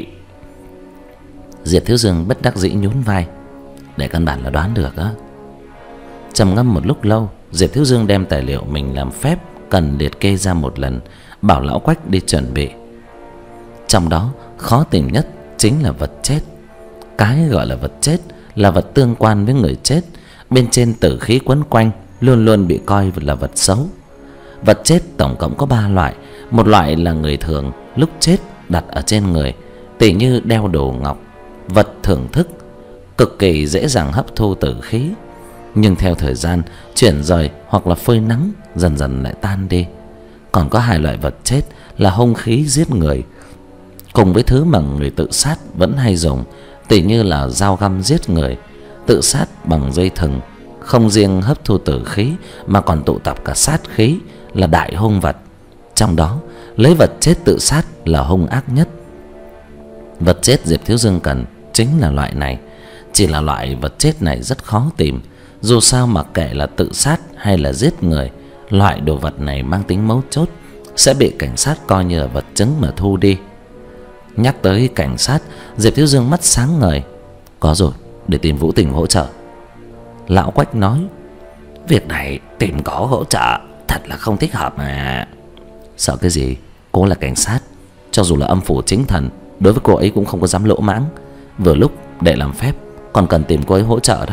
Diệp Thiếu Dương bất đắc dĩ nhún vai. Để căn bản là đoán được á. Trầm ngâm một lúc lâu, Diệp Thiếu Dương đem tài liệu mình làm phép cần liệt kê ra một lần, bảo Lão Quách đi chuẩn bị. Trong đó khó tìm nhất chính là vật chết. Cái gọi là vật chết là vật tương quan với người chết, bên trên tử khí quấn quanh, luôn luôn bị coi là vật xấu. Vật chết tổng cộng có ba loại. Một loại là người thường lúc chết đặt ở trên người, tỉ như đeo đồ ngọc, vật thưởng thức, cực kỳ dễ dàng hấp thu tử khí. nhưng theo thời gian chuyển rời hoặc là phơi nắng dần dần lại tan đi. Còn có hai loại vật chết là hung khí giết người, cùng với thứ mà người tự sát vẫn hay dùng, tỉ như là dao găm giết người, tự sát bằng dây thừng, không riêng hấp thu tử khí mà còn tụ tập cả sát khí, là đại hung vật. Trong đó lấy vật chết tự sát là hung ác nhất. Vật chết Diệp Thiếu Dương cần chính là loại này. Chỉ là loại vật chết này rất khó tìm. Dù sao mà kệ là tự sát hay là giết người, loại đồ vật này mang tính mấu chốt, sẽ bị cảnh sát coi như là vật chứng mà thu đi. Nhắc tới cảnh sát, Diệp Thiếu Dương mắt sáng ngời. Có rồi, để tìm Vũ Tình hỗ trợ. Lão Quách nói: việc này tìm có hỗ trợ thật là không thích hợp mà. Sợ cái gì? Cô là cảnh sát, cho dù là âm phủ chính thần, đối với cô ấy cũng không có dám lỗ mãng. Vừa lúc để làm phép, còn cần tìm cô ấy hỗ trợ đó.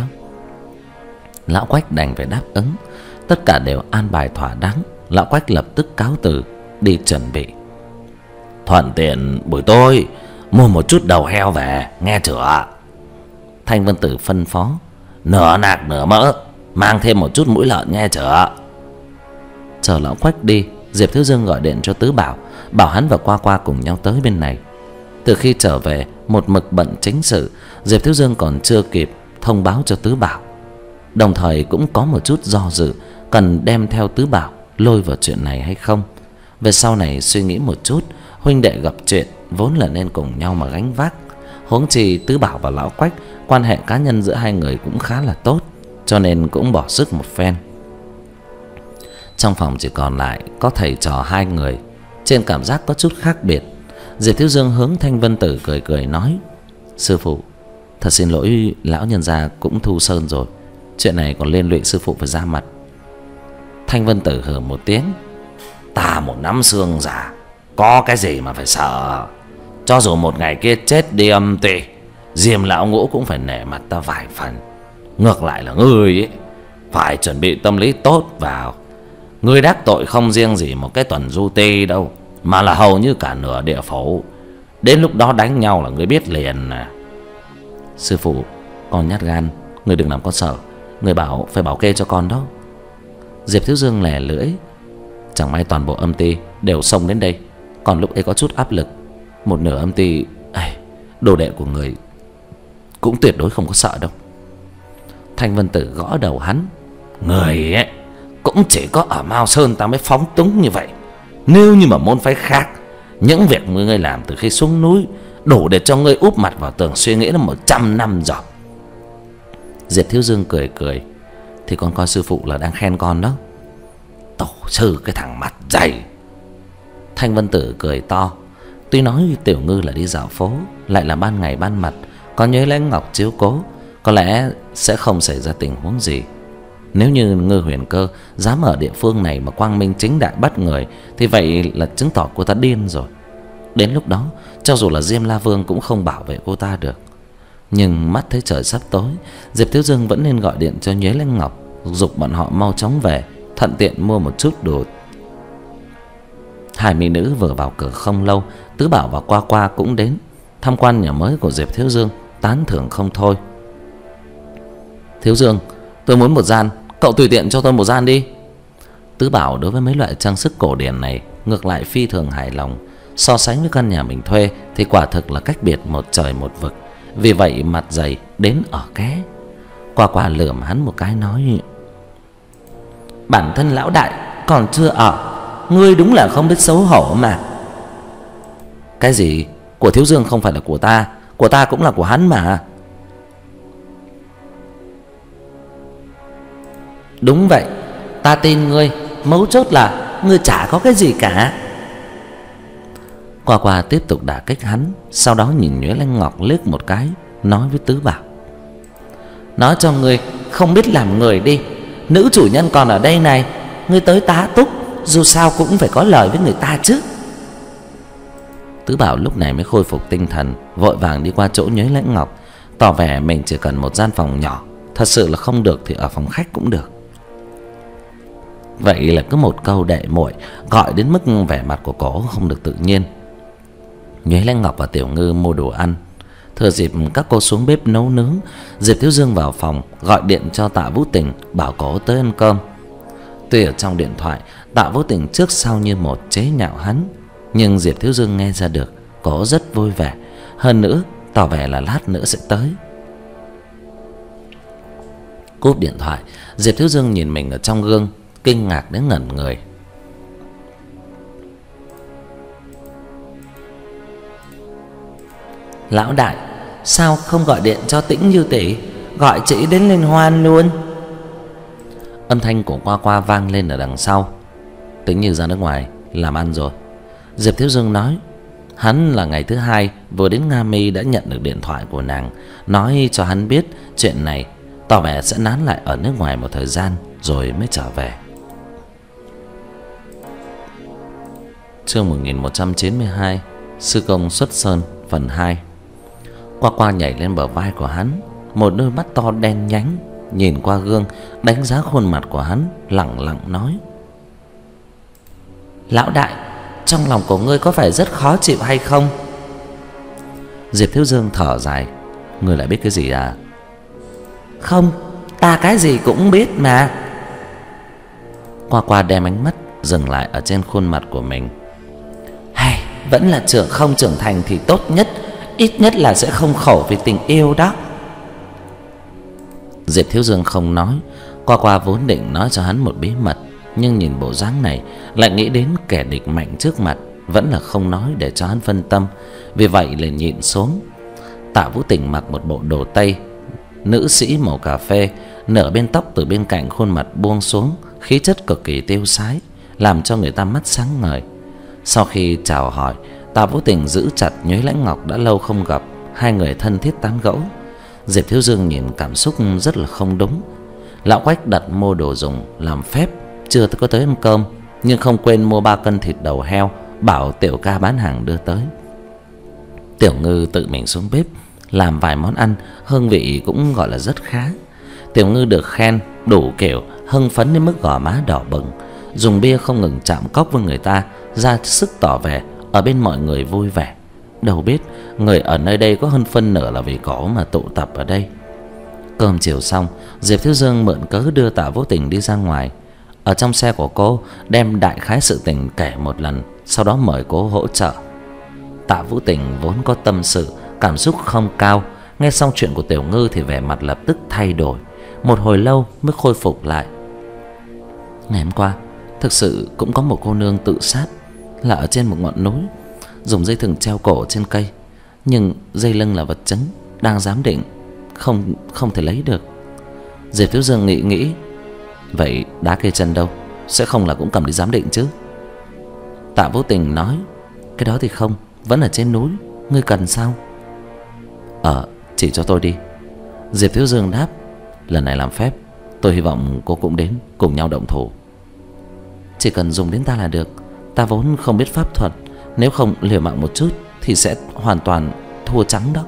Lão Quách đành phải đáp ứng. Tất cả đều an bài thỏa đáng. Lão Quách lập tức cáo từ đi chuẩn bị. Thuận tiện buổi tối mua một chút đầu heo về, nghe chưa? Thanh Vân Tử phân phó. Nửa nạc nửa mỡ, mang thêm một chút mũi lợn, nghe chưa? Chờ Lão Quách đi, Diệp Thiếu Dương gọi điện cho Tứ Bảo, bảo hắn và Qua Qua cùng nhau tới bên này. Từ khi trở về một mực bận chính sự, Diệp Thiếu Dương còn chưa kịp thông báo cho Tứ Bảo. Đồng thời cũng có một chút do dự, cần đem theo Tứ Bảo lôi vào chuyện này hay không. Về sau này suy nghĩ một chút, huynh đệ gặp chuyện vốn là nên cùng nhau mà gánh vác. Huống chi Tứ Bảo và Lão Quách quan hệ cá nhân giữa hai người cũng khá là tốt, cho nên cũng bỏ sức một phen. Trong phòng chỉ còn lại có thầy trò hai người, trên cảm giác có chút khác biệt. Diệp Thiếu Dương hướng Thanh Vân Tử cười cười nói: sư phụ, thật xin lỗi, lão nhân gia cũng thu sơn rồi, chuyện này còn liên lụy sư phụ phải ra mặt. Thanh Vân Tử hừ một tiếng: ta một nắm xương già, có cái gì mà phải sợ. Cho dù một ngày kia chết đi âm tì, Diêm lão ngũ cũng phải nể mặt ta vài phần. Ngược lại là ngươi ấy, phải chuẩn bị tâm lý tốt vào. Ngươi đắc tội không riêng gì một cái tuần du ti đâu, mà là hầu như cả nửa địa phủ. Đến lúc đó đánh nhau là ngươi biết liền à. Sư phụ, con nhát gan, ngươi đừng làm con sợ. Ngươi bảo phải bảo kê cho con đó. Diệp Thiếu Dương lè lưỡi: chẳng may toàn bộ âm ty đều xông đến đây, còn lúc ấy có chút áp lực. Một nửa âm ty, đồ đệ của người cũng tuyệt đối không có sợ đâu. Thanh Vân Tử gõ đầu hắn: người ấy cũng chỉ có ở Mao Sơn ta mới phóng túng như vậy. Nếu như mà môn phái khác, những việc ngươi làm từ khi xuống núi đủ để cho ngươi úp mặt vào tường suy nghĩ là một trăm năm rồi. Diệp Thiếu Dương cười cười: thì con coi sư phụ là đang khen con đó. Tổ sư cái thằng mặt dày. Thanh Vân Tử cười to. Tuy nói Tiểu Ngư là đi dạo phố, lại là ban ngày ban mặt, có Nhuế Lãnh Ngọc chiếu cố, có lẽ sẽ không xảy ra tình huống gì. Nếu như Ngư Huyền Cơ dám ở địa phương này mà quang minh chính đại bắt người, thì vậy là chứng tỏ cô ta điên rồi. Đến lúc đó cho dù là Diêm La Vương cũng không bảo vệ cô ta được. Nhưng mắt thấy trời sắp tối, Diệp Thiếu Dương vẫn nên gọi điện cho Nhuế Lãnh Ngọc, giục bọn họ mau chóng về, thuận tiện mua một chút đồ. Hai mỹ nữ vừa vào cửa không lâu, Tứ Bảo và Qua Qua cũng đến tham quan nhà mới của Diệp Thiếu Dương, tán thưởng không thôi. Thiếu Dương, tôi muốn một gian, cậu tùy tiện cho tôi một gian đi. Tứ Bảo đối với mấy loại trang sức cổ điển này ngược lại phi thường hài lòng. So sánh với căn nhà mình thuê thì quả thực là cách biệt một trời một vực. Vì vậy mặt dày đến ở ké. Qua Qua lườm hắn một cái nói: bản thân lão đại còn chưa ở, ngươi đúng là không biết xấu hổ mà. Cái gì? Của Thiếu Dương không phải là của ta, của ta cũng là của hắn mà. Đúng vậy, ta tin ngươi, mấu chốt là ngươi chả có cái gì cả. Qua Qua tiếp tục đả kích hắn, sau đó nhìn Nhuế Lãnh Ngọc liếc một cái, nói với Tứ Bảo: nói cho ngươi không biết làm người đi, nữ chủ nhân còn ở đây này, ngươi tới tá túc, dù sao cũng phải có lời với người ta chứ. Tứ Bảo lúc này mới khôi phục tinh thần, vội vàng đi qua chỗ Nhuế Lãnh Ngọc, tỏ vẻ mình chỉ cần một gian phòng nhỏ, thật sự là không được thì ở phòng khách cũng được. Vậy là cứ một câu đệ muội gọi đến mức vẻ mặt của cổ không được tự nhiên. Nhuế Lãnh Ngọc và Tiểu Ngư mua đồ ăn, Thừa dịp các cô xuống bếp nấu nướng, Diệp Thiếu Dương vào phòng gọi điện cho Tạ Vũ Tình bảo cô tới ăn cơm. Tuy ở trong điện thoại Tạ Vũ Tình trước sau như một chế nhạo hắn, nhưng Diệp Thiếu Dương nghe ra được cô rất vui vẻ, hơn nữa tỏ vẻ là lát nữa sẽ tới. Cúp điện thoại, Diệp Thiếu Dương nhìn mình ở trong gương, kinh ngạc đến ngẩn người. Lão đại, sao không gọi điện cho Tĩnh Như tỷ, gọi chị đến liên hoan luôn? Âm thanh của Qua Qua vang lên ở đằng sau. Tĩnh Như ra nước ngoài làm ăn rồi, Diệp Thiếu Dương nói. Hắn là ngày thứ hai vừa đến Nga Mi đã nhận được điện thoại của nàng, nói cho hắn biết chuyện này, tỏ vẻ sẽ nán lại ở nước ngoài một thời gian rồi mới trở về. Chương một nghìn một trăm chín mươi hai, Sư công xuất sơn phần hai. Qua Qua nhảy lên bờ vai của hắn, một đôi mắt to đen nhánh nhìn qua gương, đánh giá khuôn mặt của hắn, lẳng lặng nói: Lão đại, trong lòng của ngươi có phải rất khó chịu hay không? Diệp Thiếu Dương thở dài: Ngươi lại biết cái gì à? Không, ta cái gì cũng biết mà. Qua Qua đem ánh mắt dừng lại ở trên khuôn mặt của mình. Hay, vẫn là trưởng không trưởng thành thì tốt nhất, ít nhất là sẽ không khổ vì tình yêu đó. Diệp Thiếu Dương không nói. Qua Qua vốn định nói cho hắn một bí mật, nhưng nhìn bộ dáng này lại nghĩ đến kẻ địch mạnh trước mặt, vẫn là không nói để cho hắn phân tâm, vì vậy liền nhịn xuống. Tạ Vũ Tình mặc một bộ đồ tây nữ sĩ màu cà phê, nửa bên tóc từ bên cạnh khuôn mặt buông xuống, khí chất cực kỳ tiêu sái, làm cho người ta mắt sáng ngời. Sau khi chào hỏi, Tạ Vũ Tình giữ chặt Nhuế Lãnh Ngọc đã lâu không gặp, hai người thân thiết tán gẫu. Diệp Thiếu Dương nhìn cảm xúc rất là không đúng. Lão Quách đặt mua đồ dùng làm phép, chưa có tới ăn cơm, nhưng không quên mua ba cân thịt đầu heo, bảo Tiểu Ca bán hàng đưa tới. Tiểu Ngư tự mình xuống bếp làm vài món ăn, hương vị cũng gọi là rất khá. Tiểu Ngư được khen đủ kiểu, hưng phấn đến mức gò má đỏ bừng, dùng bia không ngừng chạm cốc với người ta, ra sức tỏ vẻ ở bên mọi người vui vẻ. Đâu biết người ở nơi đây có hơn phân nửa là vì có mà tụ tập ở đây. Cơm chiều xong, Diệp Thiếu Dương mượn cớ đưa Tạ Vũ Tình đi ra ngoài. Ở trong xe của cô, đem đại khái sự tình kể một lần, sau đó mời cô hỗ trợ. Tạ Vũ Tình vốn có tâm sự, cảm xúc không cao, nghe xong chuyện của Tiểu Ngư thì vẻ mặt lập tức thay đổi, một hồi lâu mới khôi phục lại. Ngày hôm qua thực sự cũng có một cô nương tự sát, là ở trên một ngọn núi, dùng dây thừng treo cổ trên cây, nhưng dây lưng là vật chứng đang giám định, không không thể lấy được. Diệp Thiếu Dương nghĩ nghĩ, vậy đá cây chân đâu, sẽ không là cũng cầm đi giám định chứ? Tạ Vũ Tình nói, cái đó thì không, vẫn ở trên núi, ngươi cần sao? Ờ, chỉ cho tôi đi. Diệp Thiếu Dương đáp, lần này làm phép, tôi hy vọng cô cũng đến cùng nhau động thủ. Chỉ cần dùng đến ta là được, ta vốn không biết pháp thuật, nếu không liều mạng một chút thì sẽ hoàn toàn thua trắng đó.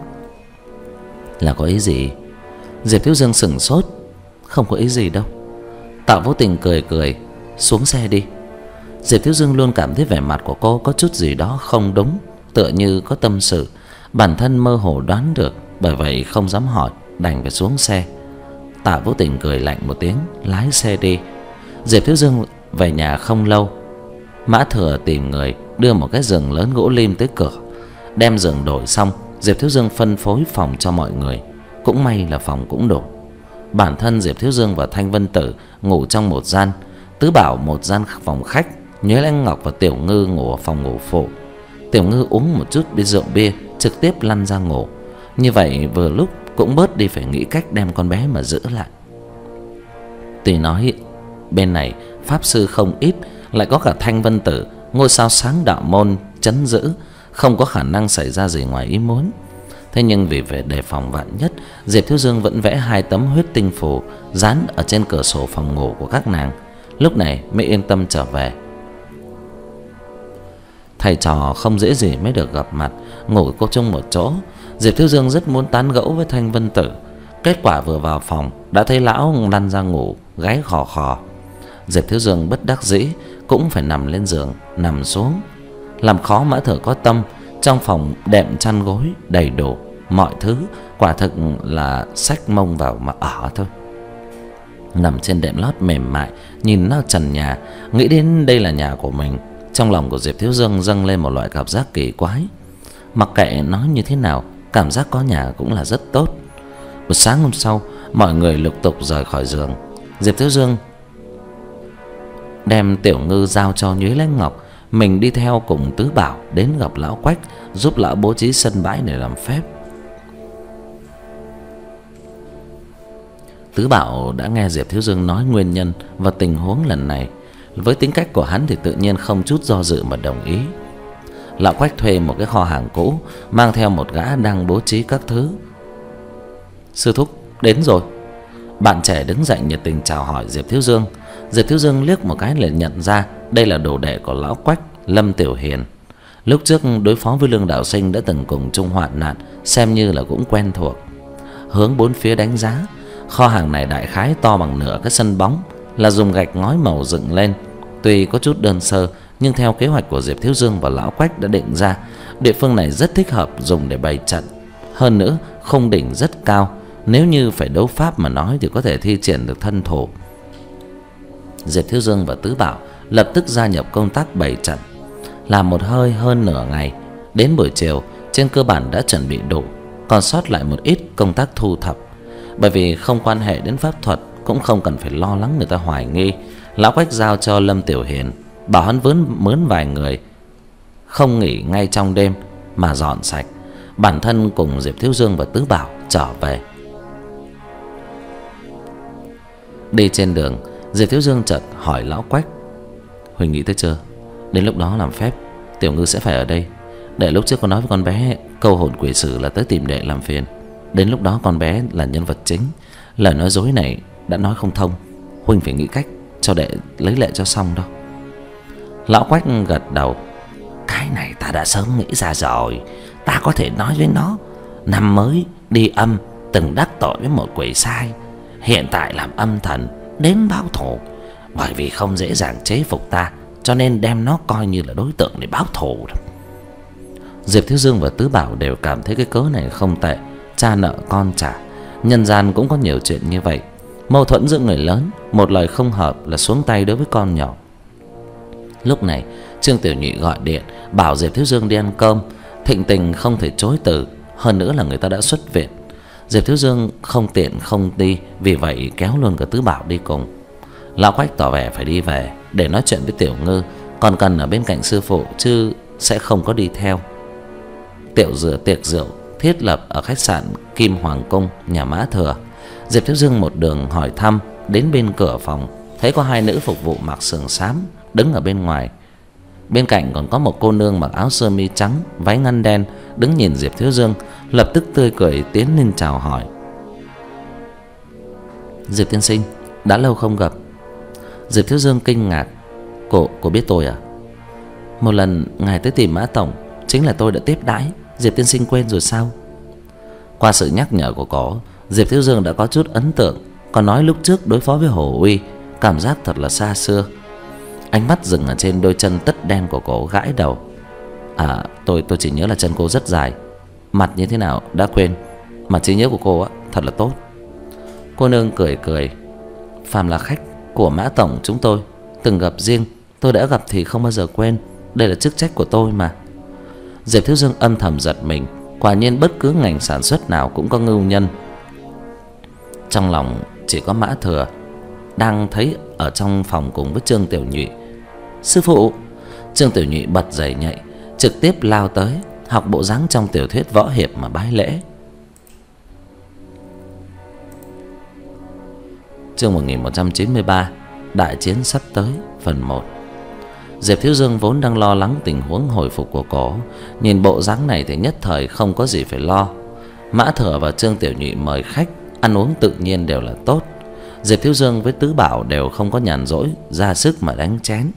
Là có ý gì? Diệp Thiếu Dương sửng sốt. Không có ý gì đâu. Tạ Vũ Tình cười cười, xuống xe đi. Diệp Thiếu Dương luôn cảm thấy vẻ mặt của cô có chút gì đó không đúng, tựa như có tâm sự. Bản thân mơ hồ đoán được, bởi vậy không dám hỏi, đành phải xuống xe. Tạ Vũ Tình cười lạnh một tiếng, lái xe đi. Diệp Thiếu Dương về nhà không lâu, Mã Thừa tìm người đưa một cái giường lớn gỗ lim tới cửa. Đem giường đổi xong, Diệp Thiếu Dương phân phối phòng cho mọi người. Cũng may là phòng cũng đủ. Bản thân Diệp Thiếu Dương và Thanh Vân Tử ngủ trong một gian, Tứ Bảo một gian phòng khách, Nhuế Lãnh Ngọc và Tiểu Ngư ngủ ở phòng ngủ phụ. Tiểu Ngư uống một chút bia rượu bia, trực tiếp lăn ra ngủ. Như vậy vừa lúc cũng bớt đi phải nghĩ cách đem con bé mà giữ lại. Tuy nói bên này pháp sư không ít, lại có cả Thanh Vân Tử, ngôi sao sáng đạo môn trấn giữ, không có khả năng xảy ra gì ngoài ý muốn. Thế nhưng vì phải đề phòng vạn nhất, Diệp Thiếu Dương vẫn vẽ hai tấm huyết tinh phù dán ở trên cửa sổ phòng ngủ của các nàng, lúc này mới yên tâm trở về. Thầy trò không dễ gì mới được gặp mặt, ngủ cô chung một chỗ. Diệp Thiếu Dương rất muốn tán gẫu với Thanh Vân Tử, kết quả vừa vào phòng đã thấy lão lăn ra ngủ, gáy khò khò. Diệp Thiếu Dương bất đắc dĩ cũng phải nằm lên giường, nằm xuống. Làm khó Mã Thừa có tâm, trong phòng đệm chăn gối đầy đủ, mọi thứ quả thực là xách mông vào mà ở thôi. Nằm trên đệm lót mềm mại, nhìn nó trần nhà, nghĩ đến đây là nhà của mình, trong lòng của Diệp Thiếu Dương dâng lên một loại cảm giác kỳ quái. Mặc kệ nói như thế nào, cảm giác có nhà cũng là rất tốt. Một sáng hôm sau, mọi người lục tục rời khỏi giường. Diệp Thiếu Dương đem Tiểu Ngư giao cho Nhuế Lãnh Ngọc, mình đi theo cùng Tứ Bảo đến gặp lão Quách, giúp lão bố trí sân bãi để làm phép. Tứ Bảo đã nghe Diệp Thiếu Dương nói nguyên nhân và tình huống lần này. Với tính cách của hắn thì tự nhiên không chút do dự mà đồng ý. Lão Quách thuê một cái kho hàng cũ, mang theo một gã đang bố trí các thứ. Sư thúc đến rồi. Bạn trẻ đứng dậy nhiệt tình chào hỏi Diệp Thiếu Dương. Diệp Thiếu Dương liếc một cái liền nhận ra đây là đồ đệ của lão Quách, Lâm Tiểu Hiền. Lúc trước đối phó với Lương Đạo Sinh đã từng cùng chung hoạn nạn, xem như là cũng quen thuộc. Hướng bốn phía đánh giá, kho hàng này đại khái to bằng nửa cái sân bóng, là dùng gạch ngói màu dựng lên. Tuy có chút đơn sơ, nhưng theo kế hoạch của Diệp Thiếu Dương và lão Quách đã định ra, địa phương này rất thích hợp dùng để bày trận. Hơn nữa, khung đỉnh rất cao, nếu như phải đấu pháp mà nói thì có thể thi triển được thân thủ. Diệp Thiếu Dương và Tứ Bảo lập tức gia nhập công tác bày trận. Làm một hơi hơn nửa ngày, đến buổi chiều trên cơ bản đã chuẩn bị đủ, còn sót lại một ít công tác thu thập. Bởi vì không quan hệ đến pháp thuật, cũng không cần phải lo lắng người ta hoài nghi, lão Quách giao cho Lâm Tiểu Hiền, bảo hắn vớn mướn vài người, không nghỉ ngay trong đêm mà dọn sạch. Bản thân cùng Diệp Thiếu Dương và Tứ Bảo trở về. Đi trên đường, Diệp Thiếu Dương chợt hỏi lão Quách: Huỳnh nghĩ tới chưa? Đến lúc đó làm phép, Tiểu Ngư sẽ phải ở đây. Để lúc trước con nói với con bé câu hồn quỷ sử là tới tìm đệ làm phiền. Đến lúc đó con bé là nhân vật chính, lời nói dối này đã nói không thông. Huỳnh phải nghĩ cách cho đệ lấy lệ cho xong đó. Lão Quách gật đầu: Cái này ta đã sớm nghĩ ra rồi. Ta có thể nói với nó năm mới đi âm từng đắc tội với một quỷ sai, hiện tại làm âm thần đến báo thù. Bởi vì không dễ dàng chế phục ta, cho nên đem nó coi như là đối tượng để báo thù. Diệp Thiếu Dương và Tứ Bảo đều cảm thấy cái cớ này không tệ. Cha nợ con trả, nhân gian cũng có nhiều chuyện như vậy. Mâu thuẫn giữa người lớn, một lời không hợp là xuống tay đối với con nhỏ. Lúc này Trương Tiểu Nhị gọi điện bảo Diệp Thiếu Dương đi ăn cơm, thịnh tình không thể chối từ. Hơn nữa là người ta đã xuất viện. Diệp Thiếu Dương không tiện không đi, vì vậy kéo luôn cả Tứ Bảo đi cùng. Lão Quách tỏ vẻ phải đi về để nói chuyện với Tiểu Ngư, còn cần ở bên cạnh sư phụ chứ sẽ không có đi theo. Tiểu rửa tiệc rượu thiết lập ở khách sạn Kim Hoàng Cung, nhà Mã Thừa. Diệp Thiếu Dương một đường hỏi thăm, đến bên cửa phòng thấy có hai nữ phục vụ mặc sườn xám đứng ở bên ngoài. Bên cạnh còn có một cô nương mặc áo sơ mi trắng, váy ngắn đen đứng nhìn Diệp Thiếu Dương, lập tức tươi cười tiến lên chào hỏi: Diệp tiên sinh, đã lâu không gặp. Diệp Thiếu Dương kinh ngạc: Cô, cô biết tôi à? Một lần ngài tới tìm Mã tổng, chính là tôi đã tiếp đãi. Diệp tiên sinh quên rồi sao? Qua sự nhắc nhở của cô, Diệp Thiếu Dương đã có chút ấn tượng. Còn nói lúc trước đối phó với Hồ Uy, cảm giác thật là xa xưa. Ánh mắt dừng ở trên đôi chân tất đen của cô, gãi đầu: À, tôi tôi chỉ nhớ là chân cô rất dài. Mặt như thế nào đã quên, mà trí nhớ của cô á thật là tốt. Cô nương cười cười: Phàm là khách của Mã tổng chúng tôi từng gặp riêng, tôi đã gặp thì không bao giờ quên. Đây là chức trách của tôi mà. Diệp Thiếu Dương âm thầm giật mình. Quả nhiên bất cứ ngành sản xuất nào cũng có ngưu nhân. Trong lòng chỉ có Mã Thừa đang thấy ở trong phòng cùng với Trương Tiểu Nhị. Sư phụ! Trương Tiểu Nhị bật dậy nhảy, trực tiếp lao tới, học bộ dáng trong tiểu thuyết võ hiệp mà bái lễ. Chương một nghìn một trăm chín mươi ba: Đại chiến sắp tới, phần một. Diệp Thiếu Dương vốn đang lo lắng tình huống hồi phục của cổ, nhìn bộ dáng này thì nhất thời không có gì phải lo. Mã Thừa và Trương Tiểu Nhị mời khách, ăn uống tự nhiên đều là tốt. Diệp Thiếu Dương với Tứ Bảo đều không có nhàn rỗi ra sức mà đánh chén.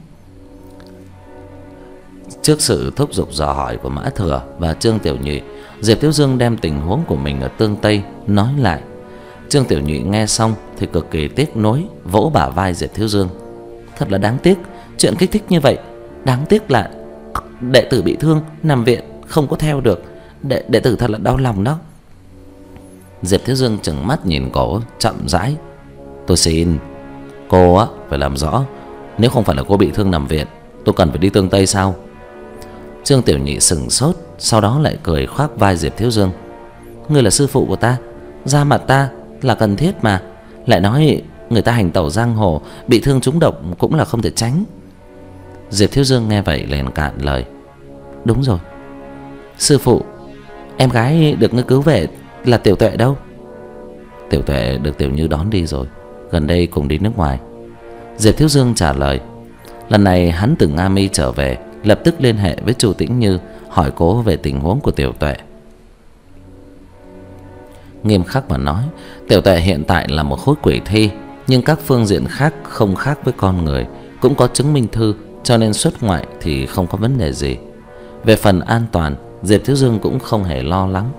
Trước sự thúc giục dò hỏi của Mã Thừa và Trương Tiểu Nhị, Diệp Thiếu Dương đem tình huống của mình ở Tương Tây nói lại. Trương Tiểu Nhị nghe xong thì cực kỳ tiếc nuối, vỗ bả vai Diệp Thiếu Dương: Thật là đáng tiếc, chuyện kích thích như vậy. Đáng tiếc là đệ tử bị thương nằm viện không có theo được. Đệ, đệ tử thật là đau lòng đó. Diệp Thiếu Dương trừng mắt nhìn cổ, chậm rãi: "Tôi xin cô á phải làm rõ, nếu không phải là cô bị thương nằm viện, tôi cần phải đi Tương Tây sao?" Trương Tiểu Nhị sững sốt, sau đó lại cười khoác vai Diệp Thiếu Dương: "Ngươi là sư phụ của ta, ra mặt ta là cần thiết mà, lại nói người ta hành tẩu giang hồ, bị thương trúng độc cũng là không thể tránh." Diệp Thiếu Dương nghe vậy liền cạn lời: "Đúng rồi, sư phụ, em gái được ngươi cứu về là Tiểu Tuệ đâu?" "Tiểu Tuệ được Tiểu Như đón đi rồi, gần đây cùng đi nước ngoài." Diệp Thiếu Dương trả lời. Lần này hắn từ Nga Mi trở về, lập tức liên hệ với Chu Tĩnh Như hỏi cố về tình huống của Tiểu Tuệ. Nghiêm khắc mà nói, Tiểu Tuệ hiện tại là một khối quỷ thi, nhưng các phương diện khác không khác với con người, cũng có chứng minh thư, cho nên xuất ngoại thì không có vấn đề gì. Về phần an toàn, Diệp Thiếu Dương cũng không hề lo lắng.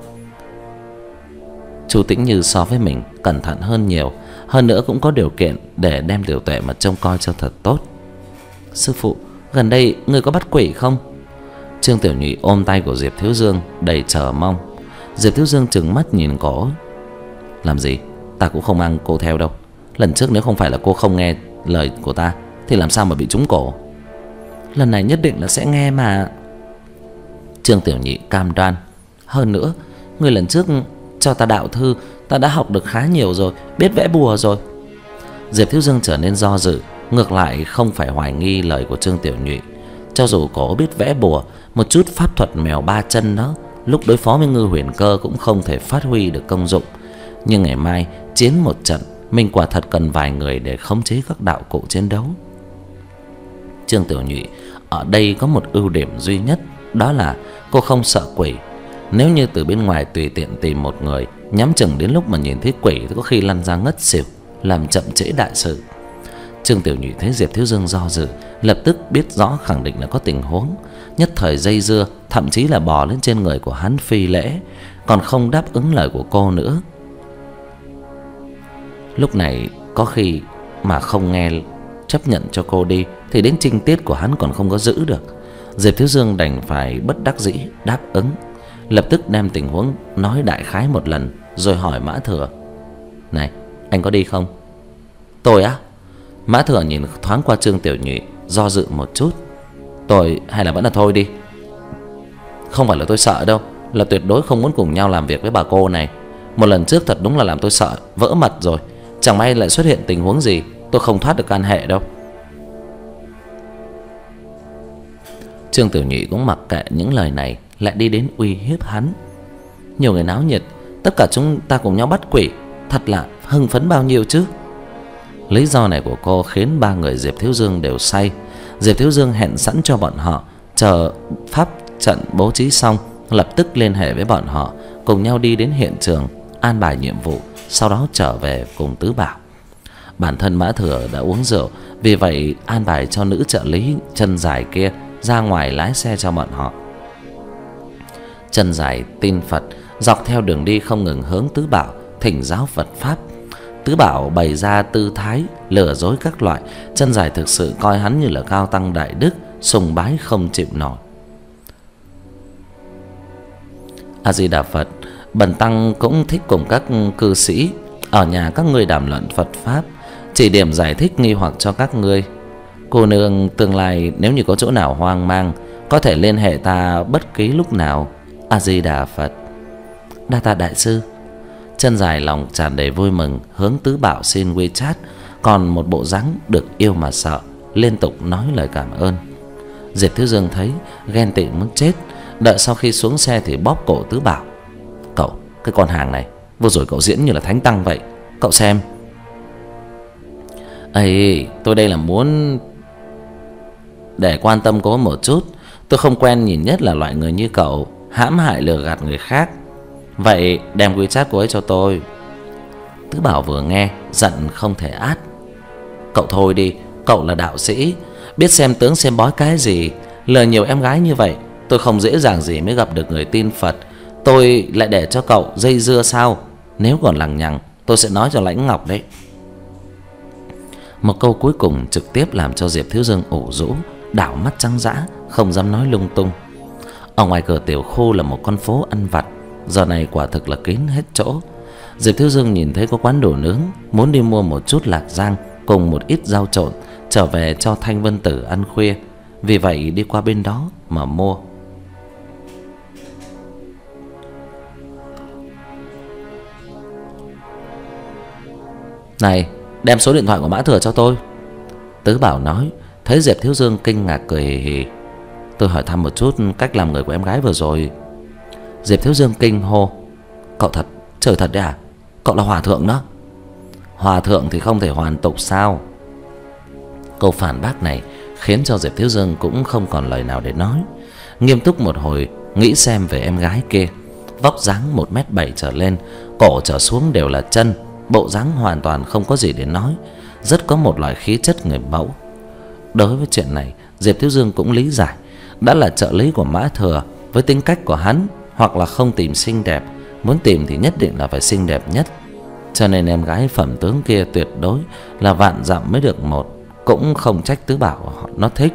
Chu Tĩnh Như so với mình cẩn thận hơn nhiều, hơn nữa cũng có điều kiện để đem Tiểu Tuệ mà trông coi cho thật tốt. "Sư phụ, gần đây ngươi có bắt quỷ không?" Trương Tiểu Nhụy ôm tay của Diệp Thiếu Dương đầy chờ mong. Diệp Thiếu Dương trừng mắt nhìn cổ: "Làm gì? Ta cũng không mang cô theo đâu. Lần trước nếu không phải là cô không nghe lời của ta thì làm sao mà bị trúng cổ?" "Lần này nhất định là sẽ nghe mà." Trương Tiểu Nhị cam đoan: "Hơn nữa, ngươi lần trước cho ta đạo thư, ta đã học được khá nhiều rồi, biết vẽ bùa rồi." Diệp Thiếu Dương trở nên do dự, ngược lại không phải hoài nghi lời của Trương Tiểu Nhụy. Cho dù cổ biết vẽ bùa, một chút pháp thuật mèo ba chân đó lúc đối phó với Ngư Huyền Cơ cũng không thể phát huy được công dụng. Nhưng ngày mai chiến một trận, mình quả thật cần vài người để khống chế các đạo cụ chiến đấu. Trương Tiểu Nhụy ở đây có một ưu điểm duy nhất, đó là cô không sợ quỷ. Nếu như từ bên ngoài tùy tiện tìm một người, nhắm chừng đến lúc mà nhìn thấy quỷ thì có khi lăn ra ngất xỉu, làm chậm trễ đại sự. Trương Tiểu Nhụy thấy Diệp Thiếu Dương do dự, lập tức biết rõ khẳng định là có tình huống, nhất thời dây dưa, thậm chí là bò lên trên người của hắn phi lễ, còn không đáp ứng lời của cô nữa. Lúc này có khi mà không nghe chấp nhận cho cô đi thì đến trinh tiết của hắn còn không có giữ được. Diệp Thiếu Dương đành phải bất đắc dĩ đáp ứng, lập tức đem tình huống nói đại khái một lần, rồi hỏi Mã Thừa: "Này, anh có đi không?" "Tôi á?" Mã Thừa nhìn thoáng qua Trương Tiểu Nhụy, do dự một chút: "Tôi hay là vẫn là thôi đi. Không phải là tôi sợ đâu, là tuyệt đối không muốn cùng nhau làm việc với bà cô này. Một lần trước thật đúng là làm tôi sợ vỡ mật rồi, chẳng may lại xuất hiện tình huống gì, tôi không thoát được can hệ đâu." Trương Tiểu Nhụy cũng mặc kệ những lời này, lại đi đến uy hiếp hắn: "Nhiều người náo nhiệt, tất cả chúng ta cùng nhau bắt quỷ, thật là hưng phấn bao nhiêu chứ." Lý do này của cô khiến ba người Diệp Thiếu Dương đều say. Diệp Thiếu Dương hẹn sẵn cho bọn họ chờ pháp trận bố trí xong, lập tức liên hệ với bọn họ, cùng nhau đi đến hiện trường an bài nhiệm vụ, sau đó trở về cùng Tứ Bảo. Bản thân Mã Thừa đã uống rượu, vì vậy an bài cho nữ trợ lý chân dài kia ra ngoài lái xe cho bọn họ. Chân dài tin Phật, dọc theo đường đi không ngừng hướng Tứ Bảo thỉnh giáo Phật pháp. Tứ Bảo bày ra tư thái lừa dối các loại, chân dài thực sự coi hắn như là cao tăng đại đức, sùng bái không chịu nổi. A Di Đà Phật, bần tăng cũng thích cùng các cư sĩ ở nhà các ngươi đàm luận Phật pháp, chỉ điểm giải thích nghi hoặc cho các ngươi. Cô nương tương lai nếu như có chỗ nào hoang mang, có thể liên hệ ta bất kỳ lúc nào. A Di Đà Phật. Đa tạ đại sư. Chân dài lòng tràn đầy vui mừng hướng Tứ Bảo xin WeChat, còn một bộ dáng được yêu mà sợ, liên tục nói lời cảm ơn. Diệp Thiếu Dương thấy ghen tị muốn chết, đợi sau khi xuống xe thì bóp cổ Tứ Bảo: "Cậu, cái con hàng này, vừa rồi cậu diễn như là thánh tăng vậy, cậu xem." "Ây, tôi đây là muốn để quan tâm cô một chút. Tôi không quen nhìn nhất là loại người như cậu hãm hại lừa gạt người khác. Vậy đem WeChat cô ấy cho tôi." Tứ Bảo vừa nghe giận không thể át: "Cậu thôi đi, cậu là đạo sĩ, biết xem tướng xem bói cái gì, lừa nhiều em gái như vậy, tôi không dễ dàng gì mới gặp được người tin Phật. Tôi lại để cho cậu dây dưa sao? Nếu còn lằng nhằng, tôi sẽ nói cho Lãnh Ngọc đấy." Một câu cuối cùng trực tiếp làm cho Diệp Thiếu Dương ủ rũ, đảo mắt trắng dã, không dám nói lung tung. Ở ngoài cửa tiểu khu là một con phố ăn vặt, giờ này quả thực là kín hết chỗ. Diệp Thiếu Dương nhìn thấy có quán đồ nướng, muốn đi mua một chút lạc rang cùng một ít rau trộn trở về cho Thanh Vân Tử ăn khuya, vì vậy đi qua bên đó mà mua. Này, đem số điện thoại của Mã Thừa cho tôi. Tứ Bảo nói. Thấy Diệp Thiếu Dương kinh ngạc cười hì hì. Tôi hỏi thăm một chút cách làm người của em gái vừa rồi. Diệp Thiếu Dương kinh hô. Cậu thật, trời thật đấy à? Cậu là hòa thượng đó. Hòa thượng thì không thể hoàn tục sao? Câu phản bác này khiến cho Diệp Thiếu Dương cũng không còn lời nào để nói. Nghiêm túc một hồi nghĩ xem về em gái kia. Vóc dáng một mét bảy trở lên, cổ trở xuống đều là chân, bộ dáng hoàn toàn không có gì để nói, rất có một loại khí chất người mẫu. Đối với chuyện này, Diệp Thiếu Dương cũng lý giải. Đã là trợ lý của Mã Thừa, với tính cách của hắn, hoặc là không tìm xinh đẹp, muốn tìm thì nhất định là phải xinh đẹp nhất. Cho nên em gái phẩm tướng kia tuyệt đối là vạn dặm mới được một. Cũng không trách Tứ Bảo nó thích.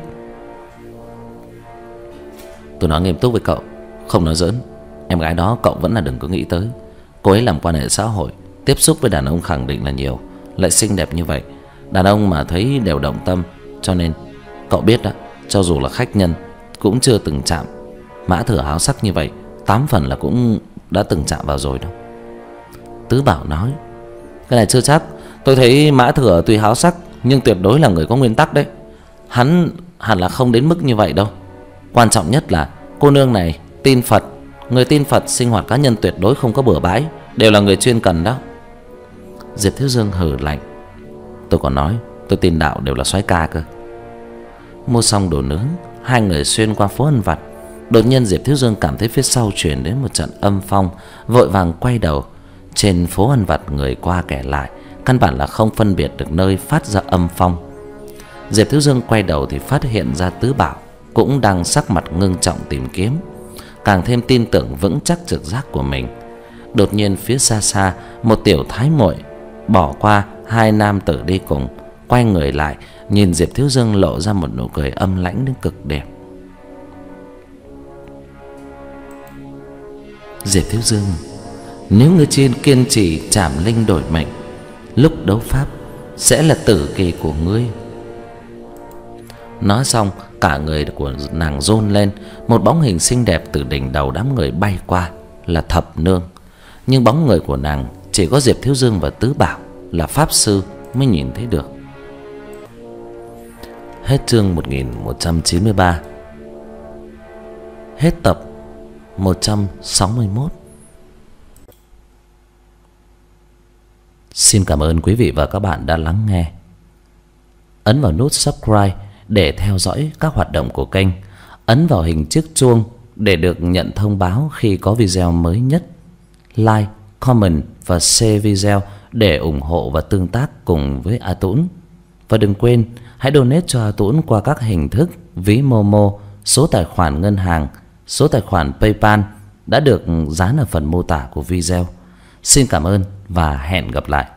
Tôi nói nghiêm túc với cậu, không nói giỡn. Em gái đó cậu vẫn là đừng có nghĩ tới. Cô ấy làm quan hệ xã hội, tiếp xúc với đàn ông khẳng định là nhiều, lại xinh đẹp như vậy, đàn ông mà thấy đều động tâm. Cho nên cậu biết đó, cho dù là khách nhân cũng chưa từng chạm. Mã Thừa háo sắc như vậy, tám phần là cũng đã từng chạm vào rồi đó. Tứ Bảo nói. Cái này chưa chắc. Tôi thấy Mã Thừa tuy háo sắc nhưng tuyệt đối là người có nguyên tắc đấy. Hắn hẳn là không đến mức như vậy đâu. Quan trọng nhất là cô nương này tin Phật. Người tin Phật sinh hoạt cá nhân tuyệt đối không có bừa bãi, đều là người chuyên cần đó. Diệp Thiếu Dương hừ lạnh. Tôi còn nói tôi tin đạo đều là soái ca cơ. Mua xong đồ nướng, hai người xuyên qua phố ăn vặt. Đột nhiên Diệp Thiếu Dương cảm thấy phía sau truyền đến một trận âm phong, vội vàng quay đầu. Trên phố ăn vặt người qua kẻ lại, căn bản là không phân biệt được nơi phát ra âm phong. Diệp Thiếu Dương quay đầu thì phát hiện ra Tứ Bảo cũng đang sắc mặt ngưng trọng tìm kiếm, càng thêm tin tưởng vững chắc trực giác của mình. Đột nhiên phía xa xa, một tiểu thái muội bỏ qua hai nam tử đi cùng, quay người lại nhìn Diệp Thiếu Dương lộ ra một nụ cười âm lãnh đến cực điểm. Diệp Thiếu Dương, nếu ngươi chiên kiên trì trảm linh đổi mệnh, lúc đấu pháp sẽ là tử kỳ của ngươi. Nói xong, cả người của nàng run lên, một bóng hình xinh đẹp từ đỉnh đầu đám người bay qua, là Thập Nương. Nhưng bóng người của nàng chỉ có Diệp Thiếu Dương và Tứ Bảo là pháp sư mới nhìn thấy được. Hết chương một nghìn một trăm chín mươi ba. Hết tập một trăm sáu mươi mốt. Xin cảm ơn quý vị và các bạn đã lắng nghe. Ấn vào nút subscribe để theo dõi các hoạt động của kênh. Ấn vào hình chiếc chuông để được nhận thông báo khi có video mới nhất. Like, comment và share video để ủng hộ và tương tác cùng với A Tũng. Và đừng quên hãy donate cho A Tũng qua các hình thức ví Momo, số tài khoản ngân hàng, số tài khoản PayPal đã được dán ở phần mô tả của video. Xin cảm ơn và hẹn gặp lại.